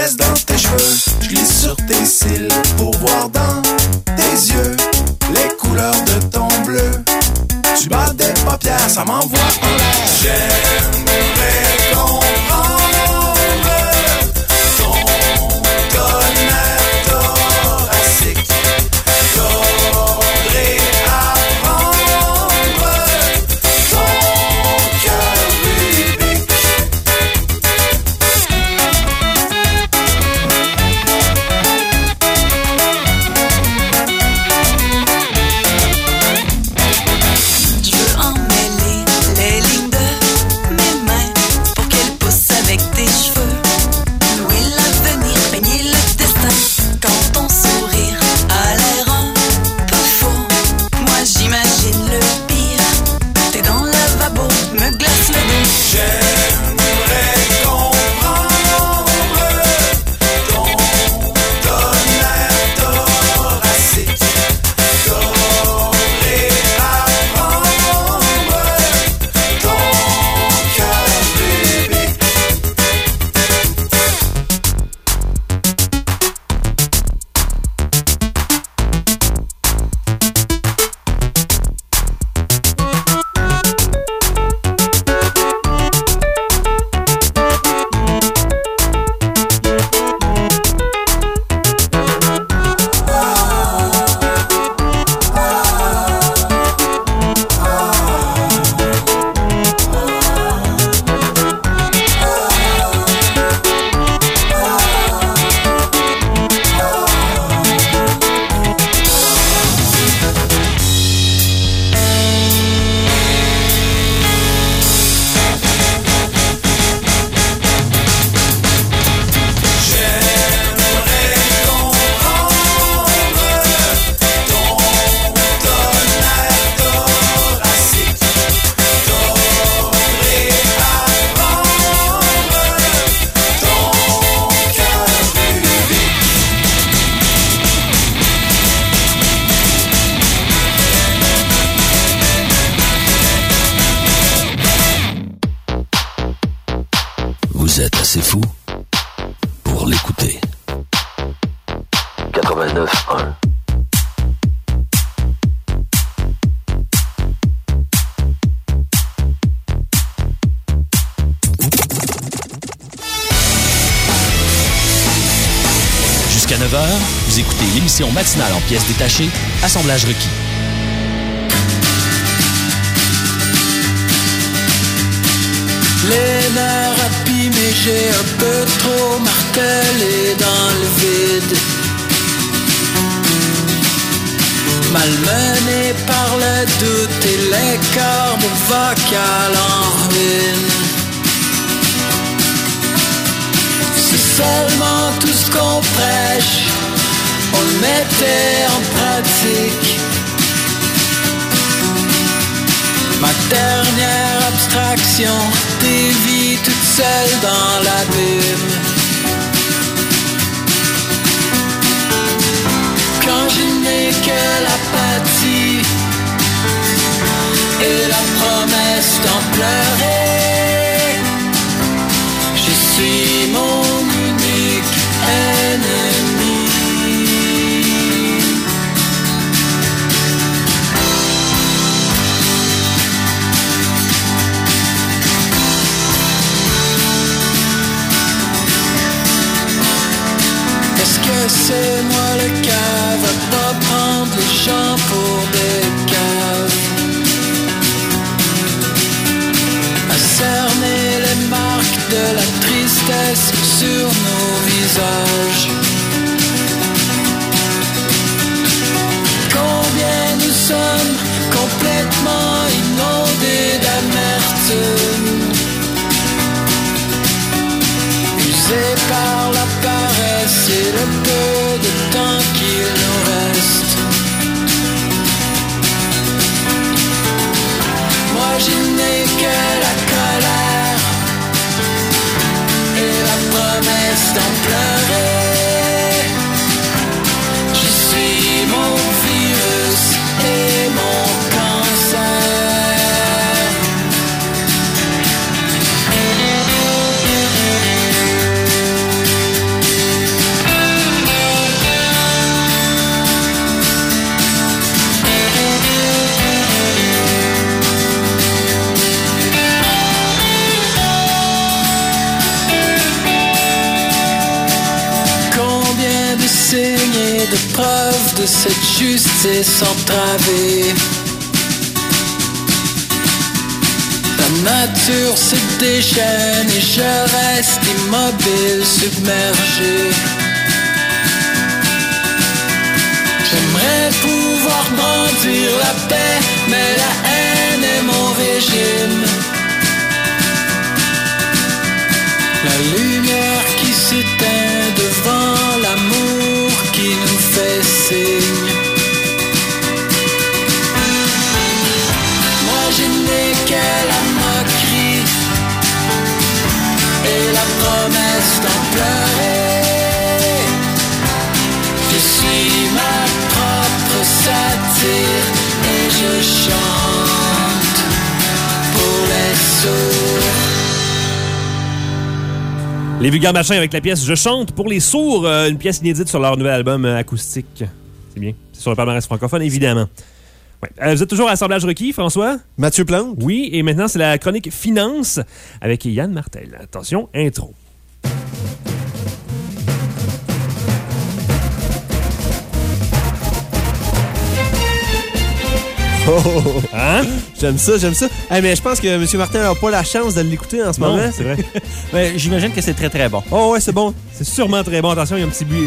caresse dans tes cheveux, je glisse sur tes cils pour voir dans tes yeux les couleurs de ton bleu. Tu bats des paupières, ça m'envoie en l'air. J'aimerais comprendre ton tonnerre thoracique. Faudrait apprendre ton cœur biblique. Je veux emmêler les lignes de mes mains pour qu'elles poussent avec tes cheveux. Nouer l'avenir, peigner le destin. Quand ton sourire a l'air un peu faux, moi j'imagine le pire. T'es dans le lavabo, me glace le dos. J'aimerais comprendre ton tonnerre thoracique. Faudrait apprendre ton cœur biblique. J'aimerais comprendre ton tonnerre thoracique. Faudrait apprendre ton cœur biblique. Vous êtes assez fou pour l'écouter. quatre-vingt-neuf un. Jusqu'à neuf heures, vous écoutez l'émission matinale en pièces détachées, Assemblage requis. Les nerfs abîmés, j'ai un peu trop martelé dans le vide. Malmené par le doute et les cordes vocales en ruine. C'est seulement tout ce qu'on prêche, on le mettait en pratique. Ma dernière abstraction dévie toute seule dans l'abîme. Quand je n'ai que l'apathie et la promesse d'en pleurer, je suis mon unique ennemi. Est-ce que c'est moi le cave à pas prendre les gens pour des caves, à cerner les marques de la tristesse sur nos visages? Combien nous sommes complètement inondés d'amertume, usés par la paresse et le peu de temps qu'il nous reste. Moi je n'ai que la colère et la promesse d'en pleurer. Je suis mon virus et mon cancer. preuve de cette justice entravée. La nature se déchaîne et je reste immobile, submergé. J'aimerais pouvoir brandir la paix, mais la haine est mon régime. La lumière qui s'éteint devant l'amour qui nous fait signe. Moi je n'ai que la moquerie et la promesse d'en pleurer. Je suis ma propre satire et je chante pour les sourds. Les Vulgaires Machins avec la pièce Je chante pour les sourds, euh, une pièce inédite sur leur nouvel album euh, acoustique. C'est bien. C'est sur le palmarès francophone, évidemment. Ouais. Euh, vous êtes toujours à Assemblage requis, François? Mathieu Plante? Oui, et maintenant, c'est la chronique Finance avec Yann Martel. Attention, intro. Oh, hein? J'aime ça, j'aime ça. Hey, mais je pense que M. Martin n'a pas la chance de l'écouter en ce non, moment. C'est vrai. Ben, j'imagine que c'est très, très bon. Oh, ouais, c'est bon. C'est sûrement très bon. Attention, il y a un petit bruit.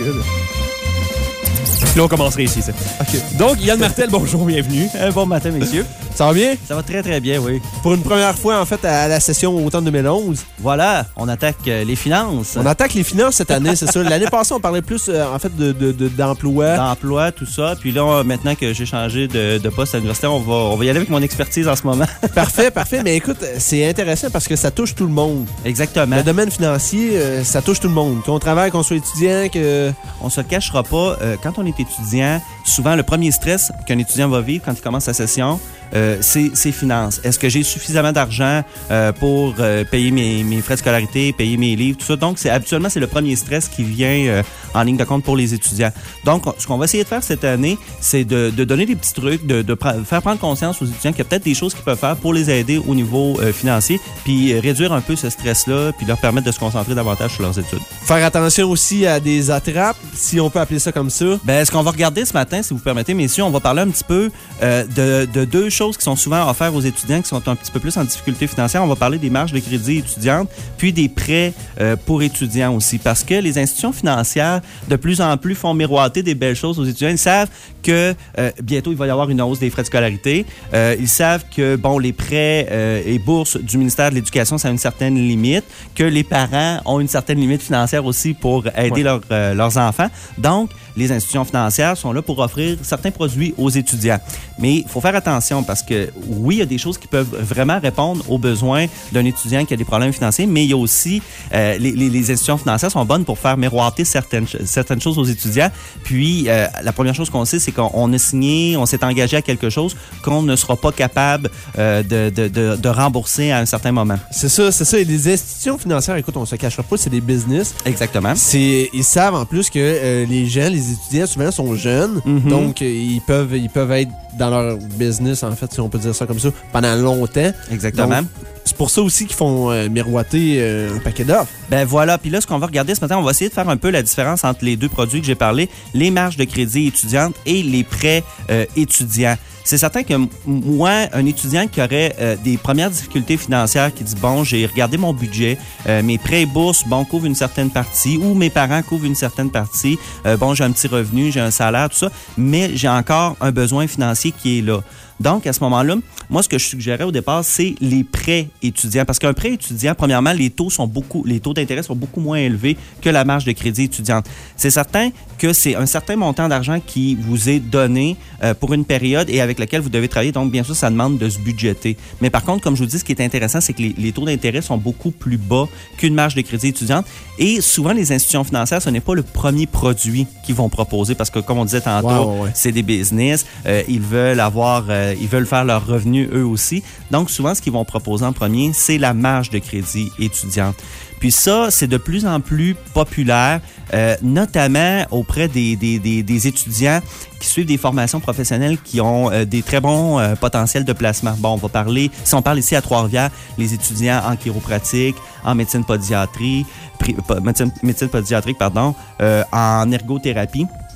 Puis là, on commencerait ici. Ça. OK. Donc, Yann Martel, bonjour, bienvenue. Euh, bon matin, messieurs. Ça va bien? Ça va très, très bien, oui. Pour une première fois, en fait, à la session automne deux mille onze. Voilà, on attaque euh, les finances. On attaque les finances cette année, c'est ça. L'année passée, on parlait plus, euh, en fait, de, de, de, d'emploi. D'emploi, tout ça. Puis là, maintenant que j'ai changé de, de poste à l'université, on va, on va y aller avec mon expertise en ce moment. Parfait, parfait. Mais écoute, c'est intéressant parce que ça touche tout le monde. Exactement. Le domaine financier, euh, ça touche tout le monde. Qu'on travaille, qu'on soit étudiant, que... On se le cachera pas. Euh, quand on est étudiant, souvent, le premier stress qu'un étudiant va vivre quand il commence sa session, euh, c'est ses finances. Est-ce que j'ai suffisamment d'argent euh, pour euh, payer mes, mes frais de scolarité, payer mes livres, tout ça? Donc, c'est, habituellement, c'est le premier stress qui vient euh, en ligne de compte pour les étudiants. Donc, ce qu'on va essayer de faire cette année, c'est de, de donner des petits trucs, de, de pr- faire prendre conscience aux étudiants qu'il y a peut-être des choses qu'ils peuvent faire pour les aider au niveau euh, financier, puis euh, réduire un peu ce stress-là, puis leur permettre de se concentrer davantage sur leurs études. Faire attention aussi à des attrapes, si on peut appeler ça comme ça. Ben, ce qu'on va regarder ce matin, si vous permettez, messieurs, on va parler un petit peu euh, de, de deux choses qui sont souvent offertes aux étudiants qui sont un petit peu plus en difficulté financière. On va parler des marges de crédit étudiantes, puis des prêts euh, pour étudiants aussi. Parce que les institutions financières, de plus en plus, font miroiter des belles choses aux étudiants. Ils savent que euh, bientôt, il va y avoir une hausse des frais de scolarité. Euh, ils savent que, bon, les prêts euh, et bourses du ministère de l'Éducation, ça a une certaine limite, que les parents ont une certaine limite financière aussi pour aider ouais. leur, euh, leurs enfants. Donc, les institutions financières sont là pour offrir certains produits aux étudiants. Mais il faut faire attention parce que, oui, il y a des choses qui peuvent vraiment répondre aux besoins d'un étudiant qui a des problèmes financiers, mais il y a aussi, euh, les, les, les institutions financières sont bonnes pour faire miroiter certaines, certaines choses aux étudiants. Puis, euh, la première chose qu'on sait, c'est qu'on a signé, on s'est engagé à quelque chose qu'on ne sera pas capable euh, de, de, de, de rembourser à un certain moment. C'est ça, c'est ça. Et les institutions financières, écoute, on se cachera pas, c'est des business. Exactement. C'est, ils savent en plus que euh, les gens, les étudiants, souvent, sont jeunes. Mm-hmm. Donc, euh, ils peuvent, ils peuvent être dans leur business, en fait, si on peut dire ça comme ça, pendant longtemps. Exactement. Donc, c'est pour ça aussi qu'ils font euh, miroiter euh, un paquet d'offres. Ben voilà, puis là, ce qu'on va regarder ce matin, on va essayer de faire un peu la différence entre les deux produits que j'ai parlé, les marges de crédit étudiantes et les prêts euh, étudiants. C'est certain que moi, un étudiant qui aurait euh, des premières difficultés financières, qui dit, bon, j'ai regardé mon budget, euh, mes prêts et bourses, bon, couvrent une certaine partie, ou mes parents couvrent une certaine partie, euh, bon, j'ai un petit revenu, j'ai un salaire, tout ça, mais j'ai encore un besoin financier qui est là. Donc, à ce moment-là, moi, ce que je suggérais au départ, c'est les prêts étudiants. Parce qu'un prêt étudiant, premièrement, les taux sont beaucoup, les taux d'intérêt sont beaucoup moins élevés que la marge de crédit étudiante. C'est certain que c'est un certain montant d'argent qui vous est donné euh, pour une période et avec laquelle vous devez travailler. Donc, bien sûr, ça demande de se budgéter. Mais par contre, comme je vous dis, ce qui est intéressant, c'est que les, les taux d'intérêt sont beaucoup plus bas qu'une marge de crédit étudiante. Et souvent, les institutions financières, ce n'est pas le premier produit qu'ils vont proposer parce que, comme on disait tantôt, wow, ouais. c'est des business. Euh, ils veulent avoir, euh, ils veulent faire leurs revenus eux aussi. Donc, souvent, ce qu'ils vont proposer en premier, c'est la marge de crédit étudiante. Puis ça, c'est de plus en plus populaire, euh, notamment auprès des, des, des, des étudiants qui suivent des formations professionnelles qui ont euh, des très bons euh, potentiels de placement. Bon, on va parler, si on parle ici à Trois-Rivières, les étudiants en chiropratique, en médecine pédiatrie, médecine, médecine pédiatrique, pardon, euh, en ergothérapie.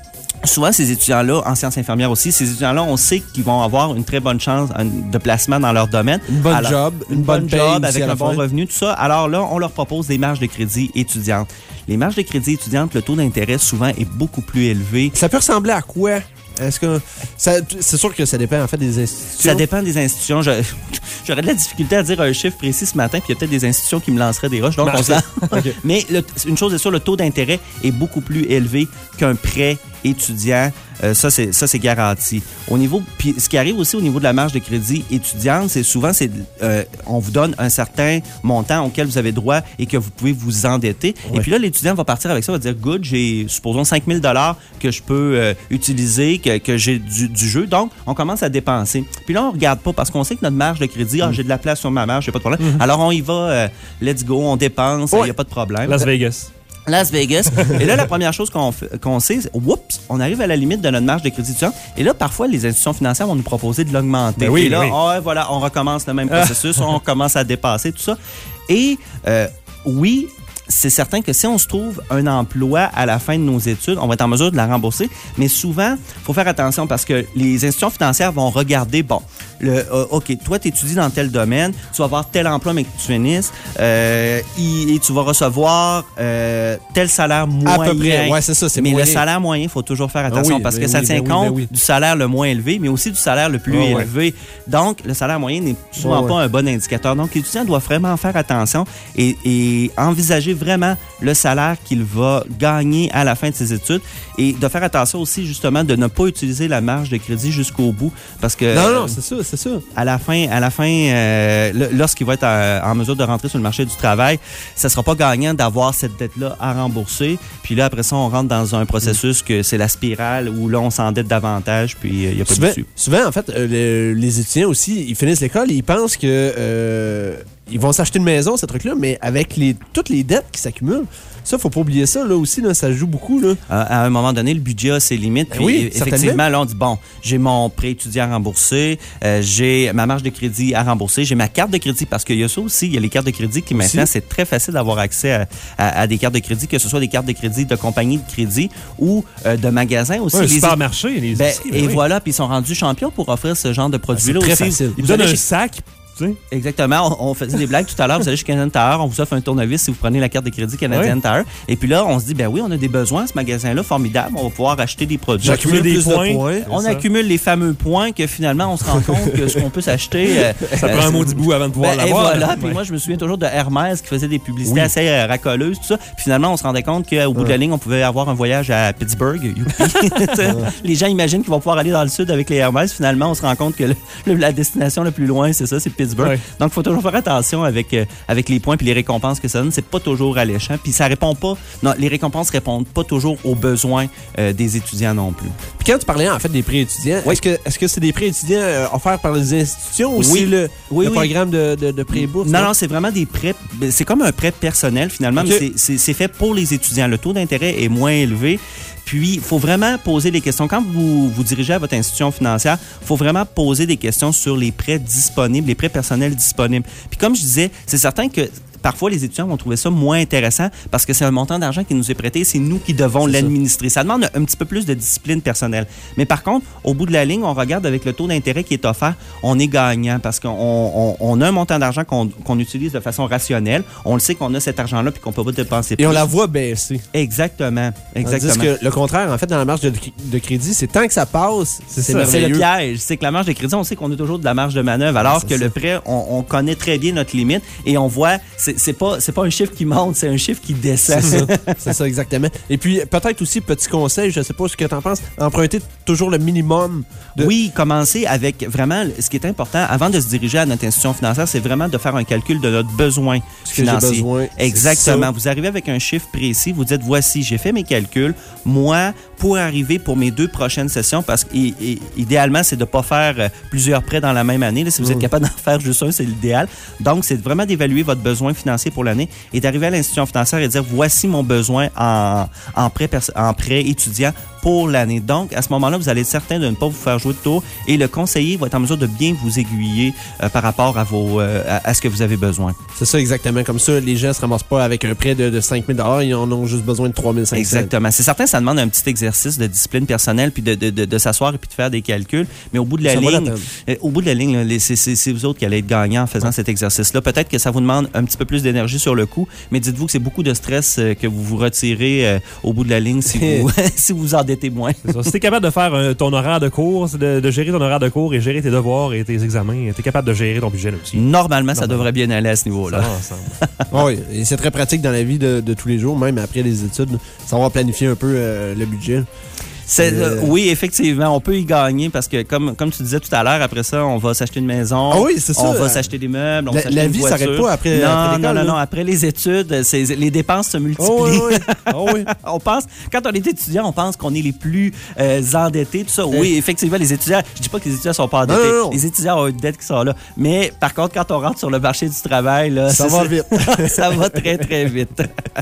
souvent, ces étudiants-là, en sciences infirmières aussi, ces étudiants-là, on sait qu'ils vont avoir une très bonne chance de placement dans leur domaine. Une bonne Alors, job, une, une bonne, bonne job paye avec à la un bon fin. revenu, tout ça. Alors là, on leur propose des marges de crédit étudiantes. Les marges de crédit étudiantes, le taux d'intérêt souvent est beaucoup plus élevé. Ça peut ressembler à quoi? Est-ce que ça, c'est sûr que ça dépend en fait des institutions. Ça dépend des institutions. Je, j'aurais de la difficulté à dire un chiffre précis ce matin, puis il y a peut-être des institutions qui me lanceraient des roches. Donc on se lance. Okay. Mais le, une chose est sûre, le taux d'intérêt est beaucoup plus élevé qu'un prêt étudiant. Euh, ça, c'est, ça, c'est garanti. Au niveau, puis ce qui arrive aussi au niveau de la marge de crédit étudiante, c'est souvent, c'est, euh, on vous donne un certain montant auquel vous avez droit et que vous pouvez vous endetter. Ouais. Et puis là, l'étudiant va partir avec ça, va dire, good, j'ai, supposons, cinq mille dollars que je peux euh, utiliser, que, que j'ai du, du jeu. Donc, on commence à dépenser. Puis là, on regarde pas parce qu'on sait que notre marge de crédit, mm. ah, j'ai de la place sur ma marge, j'ai pas de problème. Mm-hmm. Alors, on y va, euh, let's go, on dépense, il ouais. n'y a pas de problème. Las Vegas. Las Vegas. Et là, la première chose qu'on, fait, qu'on sait, c'est, oups, on arrive à la limite de notre marge de crédit étudiant. Et là, parfois, les institutions financières vont nous proposer de l'augmenter. Ben oui, et là, oui. oh, voilà, on recommence le même processus, on commence à dépasser tout ça. Et euh, oui, c'est certain que si on se trouve un emploi à la fin de nos études, on va être en mesure de la rembourser. Mais souvent, il faut faire attention parce que les institutions financières vont regarder, bon, le, euh, OK, toi, tu étudies dans tel domaine, tu vas avoir tel emploi, mais que tu finisses, euh, et, et tu vas recevoir euh, tel salaire moyen. À peu près, ouais, c'est ça, c'est mais moyen. le salaire moyen, il faut toujours faire attention ah oui, parce que oui, ça tient oui, compte oui, oui. du salaire le moins élevé, mais aussi du salaire le plus oh, élevé. Ouais. Donc, le salaire moyen n'est souvent oh, pas ouais. un bon indicateur. Donc, l'étudiant doit vraiment faire attention et, et envisager vraiment le salaire qu'il va gagner à la fin de ses études et de faire attention aussi justement de ne pas utiliser la marge de crédit jusqu'au bout parce que non non c'est ça c'est ça à la fin à la fin euh, lorsqu'il va être à, en mesure de rentrer sur le marché du travail, ça sera pas gagnant d'avoir cette dette là à rembourser puis là après ça on rentre dans un processus que c'est la spirale où là on s'endette davantage puis il euh, y a pas souvent, de dessus. Souvent en fait euh, le, les étudiants aussi ils finissent l'école et ils pensent que euh, ils vont s'acheter une maison, ces trucs-là, mais avec les, toutes les dettes qui s'accumulent, ça, faut pas oublier ça, là aussi, là, ça joue beaucoup, là. À, à un moment donné, le budget a ses limites. Puis, oui, effectivement, là, on dit, bon, j'ai mon prêt étudiant remboursé, euh, j'ai ma marge de crédit à rembourser, j'ai ma carte de crédit, parce qu'il y a ça aussi, il y a les cartes de crédit qui, maintenant, aussi. C'est très facile d'avoir accès à, à, à des cartes de crédit, que ce soit des cartes de crédit de compagnie de crédit ou euh, de magasins aussi. Ouais, les supermarché, les ben, aussi, Et oui. voilà, puis ils sont rendus champions pour offrir ce genre de produits-là ah, aussi. Facile. Ils vous donnent un chez... sac. Exactement. On, on faisait des blagues tout à l'heure. Vous allez chez Canadian Tire, on vous offre un tournevis si vous prenez la carte de crédit Canadian oui. Tire. Et puis là, on se dit, ben oui, on a des besoins, ce magasin-là, formidable. On va pouvoir acheter des produits. J'accumule des points. points. On ça. accumule les fameux points que finalement, on se rend compte que ce qu'on peut s'acheter. Euh, ça prend euh, un maudit bout avant de pouvoir ben, l'avoir. Et voilà. Ouais. Puis moi, je me souviens toujours de Hermès qui faisait des publicités oui. assez euh, racoleuses, tout ça. Puis finalement, on se rendait compte qu'au bout ouais. de la ligne, on pouvait avoir un voyage à Pittsburgh. Les gens imaginent qu'ils vont pouvoir aller dans le sud avec les Hermès. Finalement, on se rend compte que le, le, la destination la plus loin, c'est ça, c'est Pittsburgh. Ouais. Donc, il faut toujours faire attention avec, euh, avec les points puis les récompenses que ça donne. C'est pas toujours alléchant. Puis ça répond pas... Non, les récompenses répondent pas toujours aux besoins euh, des étudiants non plus. Puis quand tu parlais en fait des prêts étudiants, oui. est-ce que est-ce que c'est des prêts étudiants euh, offerts par les institutions ou oui. c'est le, oui, le oui. programme de, de, de prêt bourse? Non, non, c'est vraiment des prêts... C'est comme un prêt personnel finalement, okay. mais c'est, c'est, c'est fait pour les étudiants. Le taux d'intérêt est moins élevé. Puis, il faut vraiment poser des questions. Quand vous vous dirigez à votre institution financière, il faut vraiment poser des questions sur les prêts disponibles, les prêts personnels disponibles. Puis, comme je disais, c'est certain que parfois, les étudiants vont trouver ça moins intéressant parce que c'est un montant d'argent qui nous est prêté, c'est nous qui devons c'est l'administrer. Ça. ça demande un petit peu plus de discipline personnelle. Mais par contre, au bout de la ligne, on regarde avec le taux d'intérêt qui est offert, on est gagnant parce qu'on on, on a un montant d'argent qu'on, qu'on utilise de façon rationnelle. On le sait qu'on a cet argent-là puis qu'on peut pas dépenser plus. Et on la voit baisser. Exactement. Exactement. Tandis que le contraire, en fait, dans la marge de, de crédit, c'est tant que ça passe, c'est, c'est, c'est le piège. C'est que la marge de crédit, on sait qu'on a toujours de la marge de manœuvre, alors c'est que ça. Le prêt, on, on connaît très bien notre limite et on voit, c'est, c'est pas, c'est pas un chiffre qui monte, c'est un chiffre qui descend. C'est ça, c'est ça exactement. Et puis, peut-être aussi, petit conseil, je sais pas ce que tu en penses, emprunter toujours le minimum. De... Oui, commencer avec vraiment, ce qui est important, avant de se diriger à notre institution financière, c'est vraiment de faire un calcul de notre besoin ce financier. Que j'ai besoin, exactement. Vous arrivez avec un chiffre précis, vous dites, voici, j'ai fait mes calculs. Moi, pour arriver pour mes deux prochaines sessions, parce qu'idéalement, c'est de ne pas faire plusieurs prêts dans la même année. Là, si vous mmh. êtes capable d'en faire juste un, c'est l'idéal. Donc, c'est vraiment d'évaluer votre besoin financier pour l'année et d'arriver à l'institution financière et dire, voici mon besoin en, en, prêt, en prêt étudiant pour l'année. Donc, à ce moment-là, vous allez être certain de ne pas vous faire jouer de tour et le conseiller va être en mesure de bien vous aiguiller euh, par rapport à, vos, euh, à, à ce que vous avez besoin. C'est ça, exactement. Comme ça, les gens ne se ramassent pas avec un prêt de, de cinq mille dollars, ils en ont juste besoin de trois mille cinq cents. Exactement. C'est certain, ça demande un petit exercice de discipline personnelle puis de, de, de, de s'asseoir et puis de faire des calculs. Mais au bout de la Ça vaut la ligne, peine. euh, au bout de la ligne, là, les- c'est, c'est, c'est vous autres qui allez être gagnants en faisant cet exercice-là. Peut-être que ça vous demande un petit peu plus d'énergie sur le coup, mais dites-vous que c'est beaucoup de stress euh, que vous vous retirez euh, au bout de la ligne si vous si vous endettez moins. C'est ça. Si t'es capable de faire euh, ton horaire de cours, c'est de, de gérer ton horaire de cours et gérer tes devoirs et tes examens, t'es capable de gérer ton budget là aussi. Normalement, ça Normalement. devrait bien aller à ce niveau-là. Ça va ensemble. Ah oui, et c'est très pratique dans la vie de, de tous les jours, même après les études, savoir planifier un peu euh, le budget. C'est, Euh, euh, oui, effectivement, on peut y gagner parce que, comme, comme tu disais tout à l'heure, après ça, on va s'acheter une maison. Ah oui, c'est ça. On va s'acheter des meubles. On La- va s'acheter la une vie voiture. s'arrête pas après- Non, après l'école, non, non, là. non. Après les études, c'est, les dépenses se multiplient. Oh oui, oui. Oh oui. On pense, quand on est étudiant, on pense qu'on est les plus euh, endettés, tout ça. Oui, effectivement, les étudiants, je dis pas que les étudiants sont pas endettés. Non, non, non. Les étudiants ont une dette qui sont là. Mais par contre, quand on rentre sur le marché du travail, là, Ça c'est- va c'est- vite. ça va très, très vite.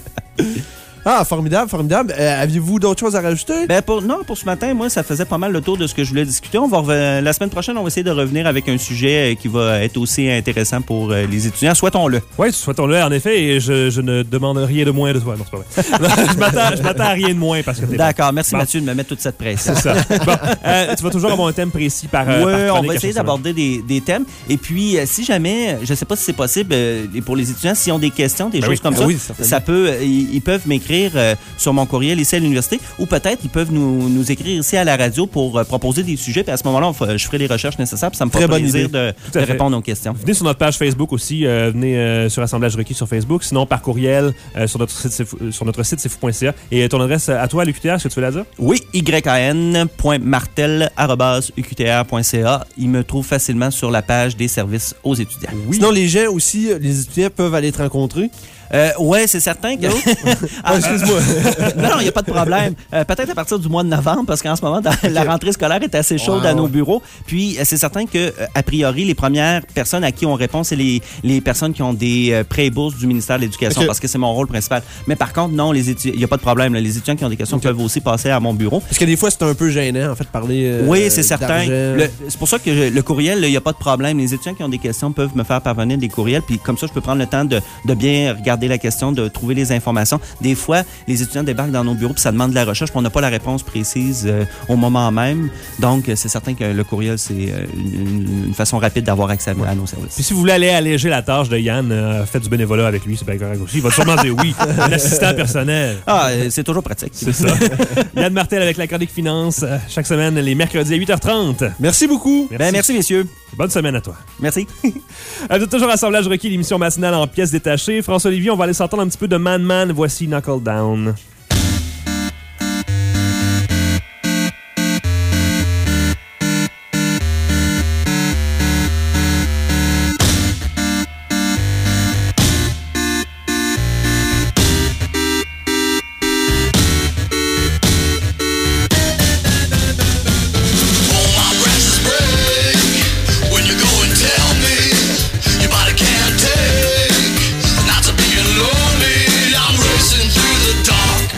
Ah, formidable, formidable. Euh, aviez-vous d'autres choses à rajouter? Ben pour, non, pour ce matin, moi, ça faisait pas mal le tour de ce que je voulais discuter. On va reven- la semaine prochaine, on va essayer de revenir avec un sujet euh, qui va être aussi intéressant pour euh, les étudiants. Souhaitons-le. Oui, souhaitons-le, en effet, et je, je ne demande rien de moins de toi. Non, c'est pas vrai. je, m'attends, je m'attends à rien de moins parce que t'es D'accord. Merci, Bon. Mathieu, de me mettre toute cette pression. C'est ça. Bon, euh, tu vas toujours avoir un thème précis par. euh, Oui, par on chronique va à essayer chaque d'aborder des, des thèmes. Et puis, euh, si jamais, je ne sais pas si c'est possible, euh, et pour les étudiants, s'ils ont des questions, des Ben choses oui. comme Ah ça, oui, certainement. ça peut, euh, ils, ils peuvent m'écrire euh, sur mon courriel ici à l'université, ou peut-être ils peuvent nous, nous écrire ici à la radio pour euh, proposer des sujets. Puis à ce moment-là, on fa- je ferai les recherches nécessaires. Puis ça me fera Très bonne plaisir idée. de, Tout à de fait. répondre aux questions. Venez sur notre page Facebook aussi, euh, venez euh, sur Assemblage Requis sur Facebook, sinon par courriel euh, sur, notre site, c'est fou- euh, sur notre site c'est fou point c a. Et euh, ton adresse euh, à toi à l'U Q T R, est-ce que tu veux la dire? Oui, y a n point martel arobase u q t r point c a. Il me trouve facilement sur la page des services aux étudiants. Sinon, les gens aussi, les étudiants peuvent aller te rencontrer. Euh, ouais, c'est certain que. Ah, excuse-moi. non, non, il n'y a pas de problème. Euh, peut-être à partir du mois de novembre, parce qu'en ce moment, dans- la rentrée scolaire est assez chaude Ouais, à nos ouais. bureaux. Puis, euh, c'est certain que, euh, a priori, les premières personnes à qui on répond, c'est les, les personnes qui ont des euh, prêts et bourses du ministère de l'Éducation, Ok. parce que c'est mon rôle principal. Mais par contre, non, les étudiants, il n'y a pas de problème. là. Les étudiants qui ont des questions Ok. peuvent aussi passer à mon bureau. Parce que des fois, c'est un peu gênant, en fait, de parler. euh, Oui, c'est certain. d'argent. Le- C'est pour ça que je- le courriel, il n'y a pas de problème. Les étudiants qui ont des questions peuvent me faire parvenir des courriels, puis comme ça, je peux prendre le temps de, de bien regarder la question, de trouver les informations. Des fois, les étudiants débarquent dans nos bureaux, puis ça demande de la recherche, puis on n'a pas la réponse précise euh, au moment même. Donc, euh, c'est certain que le courriel, c'est euh, une, une façon rapide d'avoir accès à, à nos services. Puis si vous voulez aller alléger la tâche de Yann, euh, faites du bénévolat avec lui, c'est bien correct aussi. Il va sûrement dire oui. Un assistant personnel. Ah, euh, c'est toujours pratique. C'est ça. Yann Martel avec la chronique finance, euh, chaque semaine, les mercredis à huit heures trente. Merci beaucoup. Ben, merci, messieurs. Bonne semaine à toi. Merci. Euh, Vous êtes toujours Assemblage Requis, l'émission matinale en pièces détachées. François Olivier, on va aller s'entendre un petit peu de Man Man. Voici Knuckle Down. All my branches break when you go and tell me your body can't take not to being lonely. I'm racing through the dark.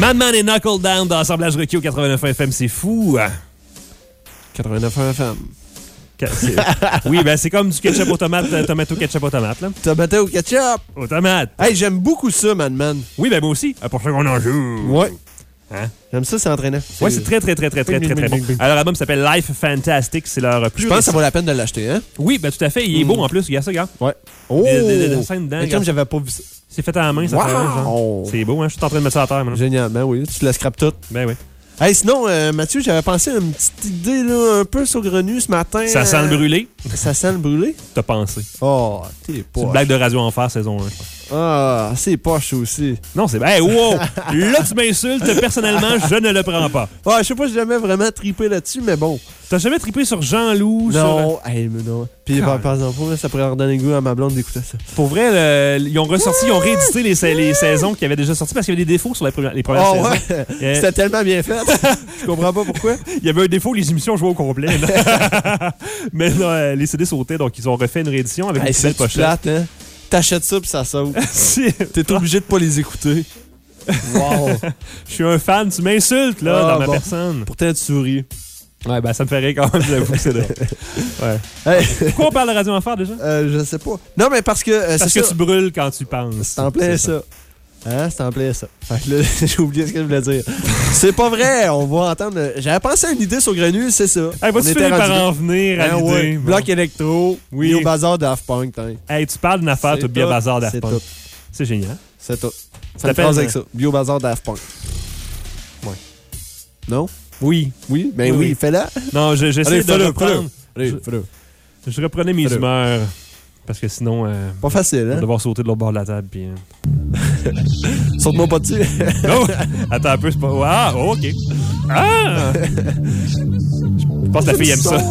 Madman et Knuckle Down dans Assemblage Rocky au quatre-vingt-neuf F M, c'est fou. quatre-vingt-neuf F M. C'est- Oui, ben c'est comme du ketchup aux tomates, euh, tomato ketchup aux tomates, là. Tomato au ketchup. Aux tomates. Hey, j'aime beaucoup ça, Madman. Oui, ben moi aussi. Euh, Pour ça qu'on en joue. Ouais. Hein? J'aime ça, c'est entraînant. Ouais, c'est très, très, très, très, très, très, très bon. Alors, l'album s'appelle Life Fantastic. C'est leur plus Je pense que ça récent- vaut la peine de l'acheter, hein? Oui, ben tout à fait. Il est Mm. beau en plus. Regarde ça, regarde. Ouais. Oh! Des- des- des dessins dedans, Mais regarde. comme j'avais pas vu ça. C'est fait à la main, ça Wow! fait un genre. C'est beau, hein? Je suis en train de mettre ça à terre, maintenant. Génial, ben oui, tu la scrapes toute. Ben oui. Hey, sinon, euh, Mathieu, j'avais pensé à une petite idée là, un peu saugrenue ce matin. Ça sent le Euh, brûlé. Ça sent le brûlé? T'as pensé. Oh, t'es C'est une poche. blague de Radio Enfer, saison un, je pense. Ah, c'est poche aussi. Non, c'est. Hey, wow! Là, tu m'insultes. Personnellement, je ne le prends pas. Ouais, je sais pas, j'ai jamais vraiment trippé là-dessus, mais bon. T'as jamais trippé sur Jean-Loup? Non, hey, mais non. Puis par, par exemple, ça pourrait leur donner goût à ma blonde d'écouter ça. Sur... Pour vrai, le- ils ont ressorti, ils ont réédité les, sa- les saisons qui avaient déjà sorti parce qu'il y avait des défauts sur les premières, les premières Oh saisons. ouais, Euh, c'était tellement bien fait. Je comprends pas pourquoi. Il y avait un défaut, les émissions jouaient au complet. là. Mais non, euh, les C D sautaient, donc ils ont refait une réédition avec Hey, une c'est belle pochette. plate, hein? T'achètes ça puis ça saute. C'est- T'es obligé de pas les écouter. Wow. Je suis un fan, tu m'insultes là, Ah, dans ma bon. personne. Pourtant, tu souris. Ouais, ben ça me fait rire quand même, j'avoue que c'est drôle. Ouais. Hey, Pourquoi on parle de Radio Enfer déjà? euh, je sais pas. Non, mais parce que. euh, Parce c'est que ça. tu brûles quand tu penses. C'est en plein ça. Hein, c'est en plein ça. Fait que là, j'ai oublié ce que je voulais dire. C'est pas vrai, on va entendre. J'avais pensé à une idée sur Grenouille, c'est ça. Hey, vas-tu On était finir par rendu là. en venir à Hein, l'idée? ouais. Bon. Bloc électro, Oui. oui. Au bazar Daft Punk. t'in. Hey, tu parles d'une affaire, C'est toi, Bio tout. Bazar Daft C'est Punk. tout. C'est génial. C'est tout. Ça Ça me t'appelle, phrase avec hein? ça. Bio bazar Daft Punk. Ouais. Non? Oui. Oui? Ben Oui, oui, oui. fais-la. Non, je- j'essaie Allez, de fais-le, reprendre. Allez, Je- fais-le. Je reprenais mes Fais-le. humeurs. Parce que sinon, euh, Pas facile, on va hein? devoir sauter de l'autre bord de la table. Puis, euh... Saute-moi pas dessus. Non! Attends un peu, c'est pas. Ah, oh, ok. Ah! Je pense que la fille aime ça.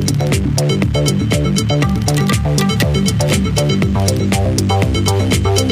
Thank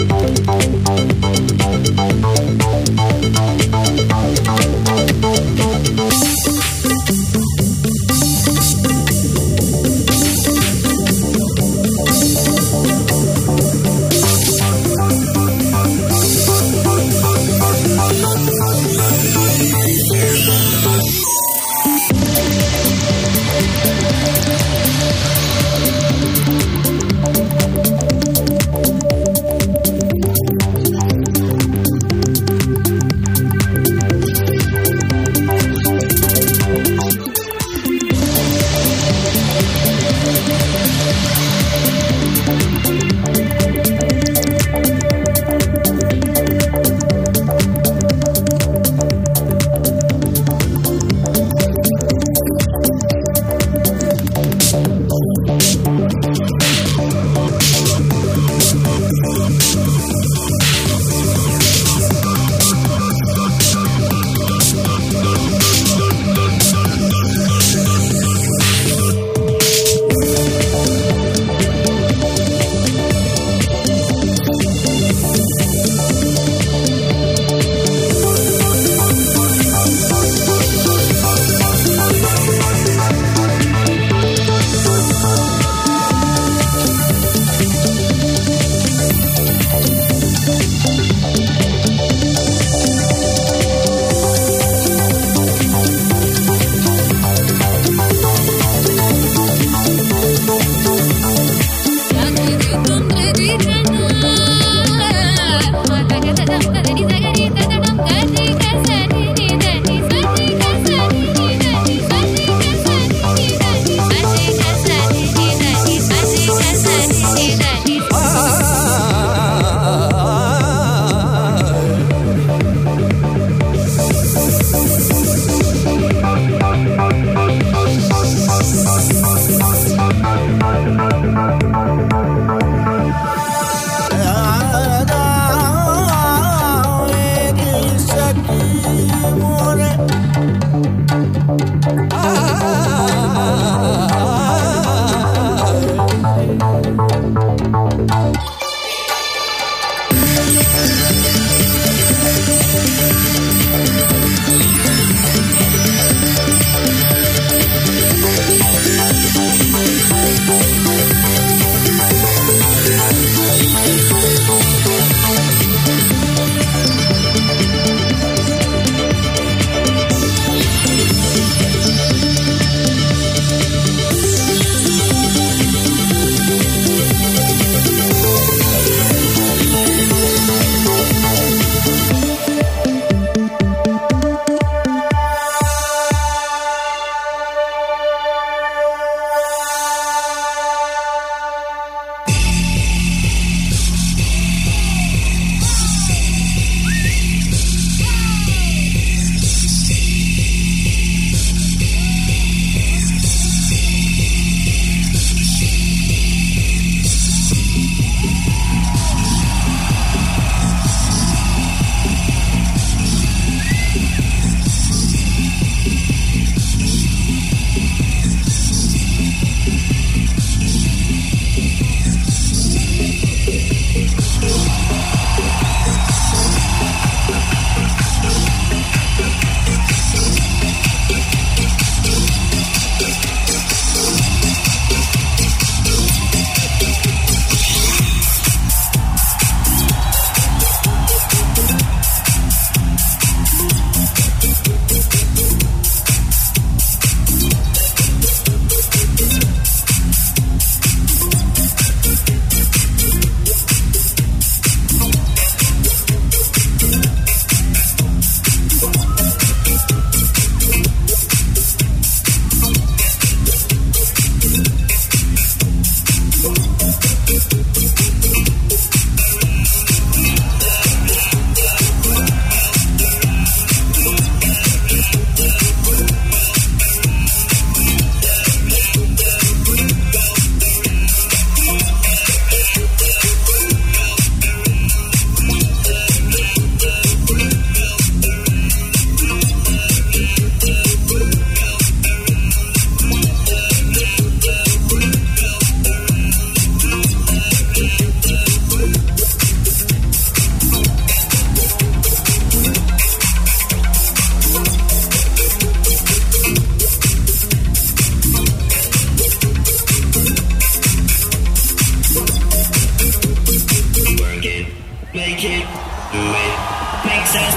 make it, do it, make sense.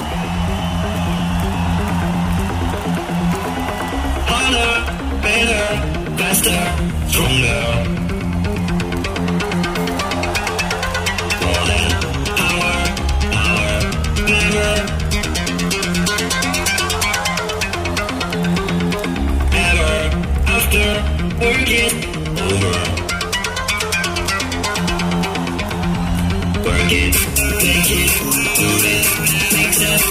Harder, better, faster, stronger. More than power, power, clever. Ever, after, work it over. Work it, make it, do it, make sense.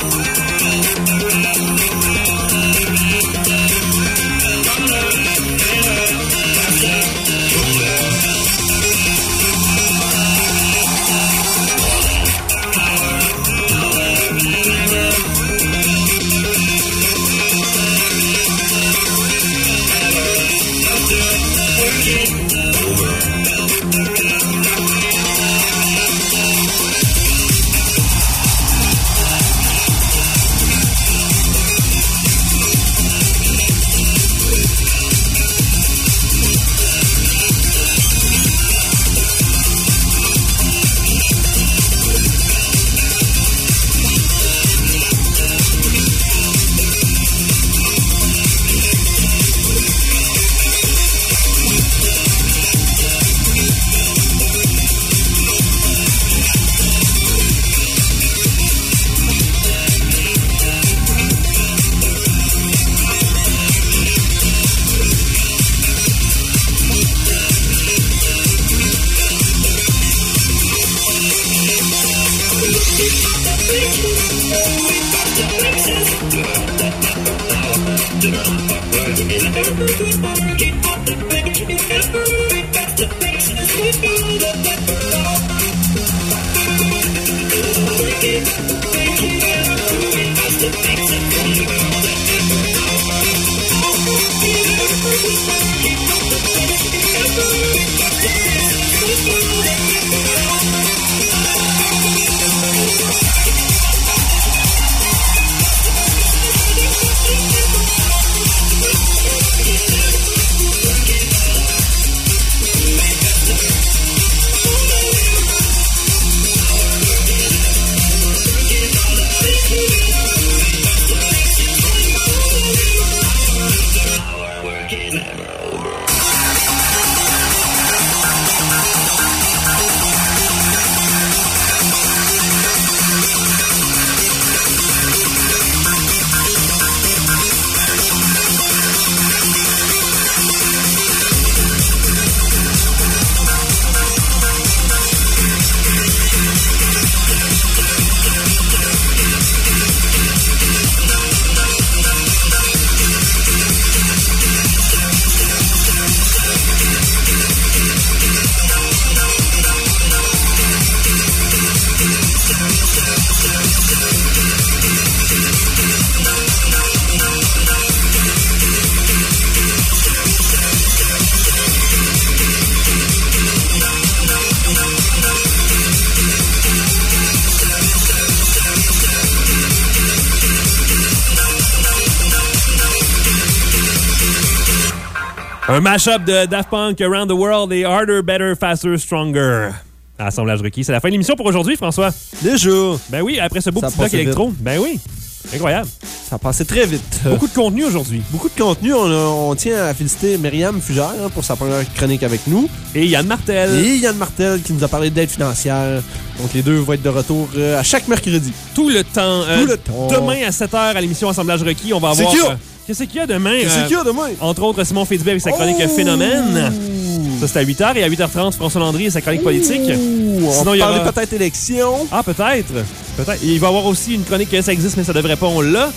Un mash-up de Daft Punk, Around the World et Harder, Better, Faster, Stronger. Assemblage requis. C'est la fin de l'émission pour aujourd'hui, François. Déjà. Ben oui, après ce beau Ça petit bloc passait électro. vite. Ben oui. Incroyable. Ça a passé très vite. Beaucoup de contenu aujourd'hui. Beaucoup de contenu. On, on tient à féliciter Myriam Fugère hein, pour sa première chronique avec nous. Et Yann Martel. Et Yann Martel qui nous a parlé d'aide financière. Donc les deux vont être de retour euh, à chaque mercredi. Tout le temps. Euh, Tout le temps. Demain à sept heures à l'émission Assemblage requis, on va C'est avoir... qui, euh, Qu'est-ce qu'il y a demain? Qu'est-ce qu'il y a demain? Entre autres, Simon Fitzbé avec sa chronique Oh! Phénomène. Ça, c'est à huit heures. Et à huit heures trente, François Landry et sa chronique politique. Ouh, on Sinon, va il y parler aura... peut-être élection. Ah, peut-être. Peut-être. Et il va y avoir aussi une chronique que ça existe, mais ça devrait pas. On l'a.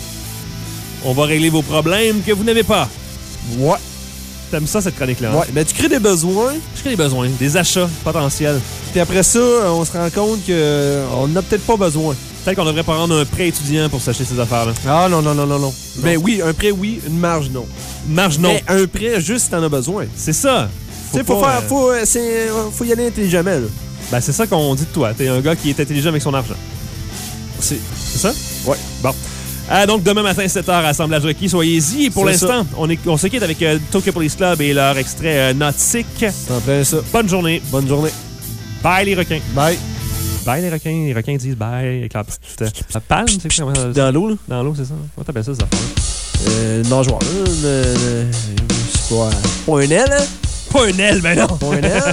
On va régler vos problèmes que vous n'avez pas. Ouais. T'aimes ça, cette chronique-là? Hein? Ouais. Ben, tu crées des besoins. Je crée des besoins, des achats potentiels. Puis après ça, on se rend compte qu'on n'a peut-être pas besoin. Peut-être qu'on devrait prendre un prêt étudiant pour s'acheter ces affaires-là. Ah non, non, non, non, non. Ben oui, un prêt, oui. Une marge, non. Marge, non. Mais un prêt, juste si t'en as besoin. C'est ça. Tu sais, faut, pas, faire, euh, faut, euh, c'est, faut y aller intelligemment, là. Ben, c'est ça qu'on dit de toi. T'es un gars qui est intelligent avec son argent. C'est, c'est ça? Ouais. Bon. Ah, donc, demain matin, sept heures, Assemblage requis, soyez-y. Et pour C'est l'instant, on, est, on se quitte avec euh, Tokyo Police Club et leur extrait euh, Not Sick. c'est en plein ça. Bonne journée. Bonne journée. Bye, les requins. Bye. bye, les requins. Les requins disent bye avec la, la palme, c'est quoi? Dans l'eau, là? Dans l'eau, c'est ça. Comment t'appelles ça, ça affaire? Euh, nageoire, là. Euh, euh, c'est pas, pas un aile, hein? Pas un aile, ben non! Pas un aile?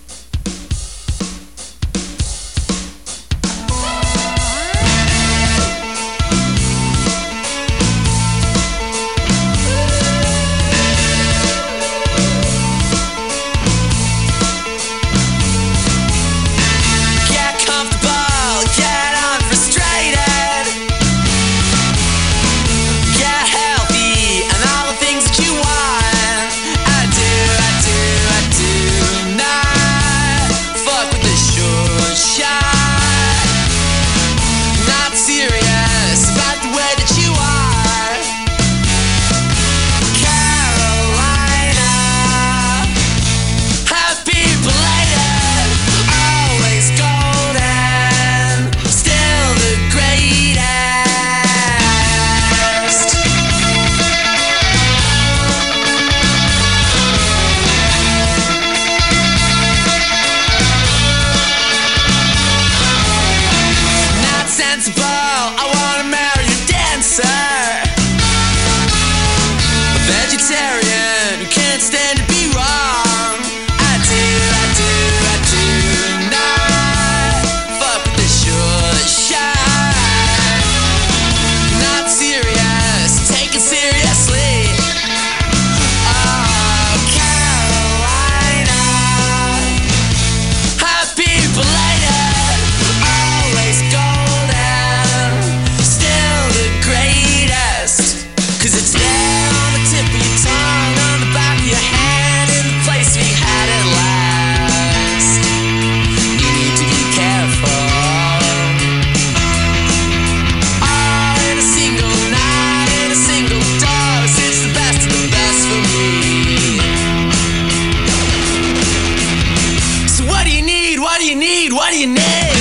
Get comfortable, get unfrustrated, get healthy, and all the things that you want. I do, I do, I do not fuck with the short shot. Not serious about the way that you are. Carolina, happy belated, always golden, still the greatest. Not sensible, I wanna marry a dancer, a vegetarian who can't stand to be wrong. I do, I do, I do not fuck with the short shot. Not serious, take it seriously. Oh, Carolina, happy belated, always golden, still the greatest. 'Cause it's there on the tip of your tongue, on the back of your hand, in the place where you had it last. You need to be careful. All in a single night, in a single dose, it's the best of the best for me. So what do you need? What do you need? What do you need?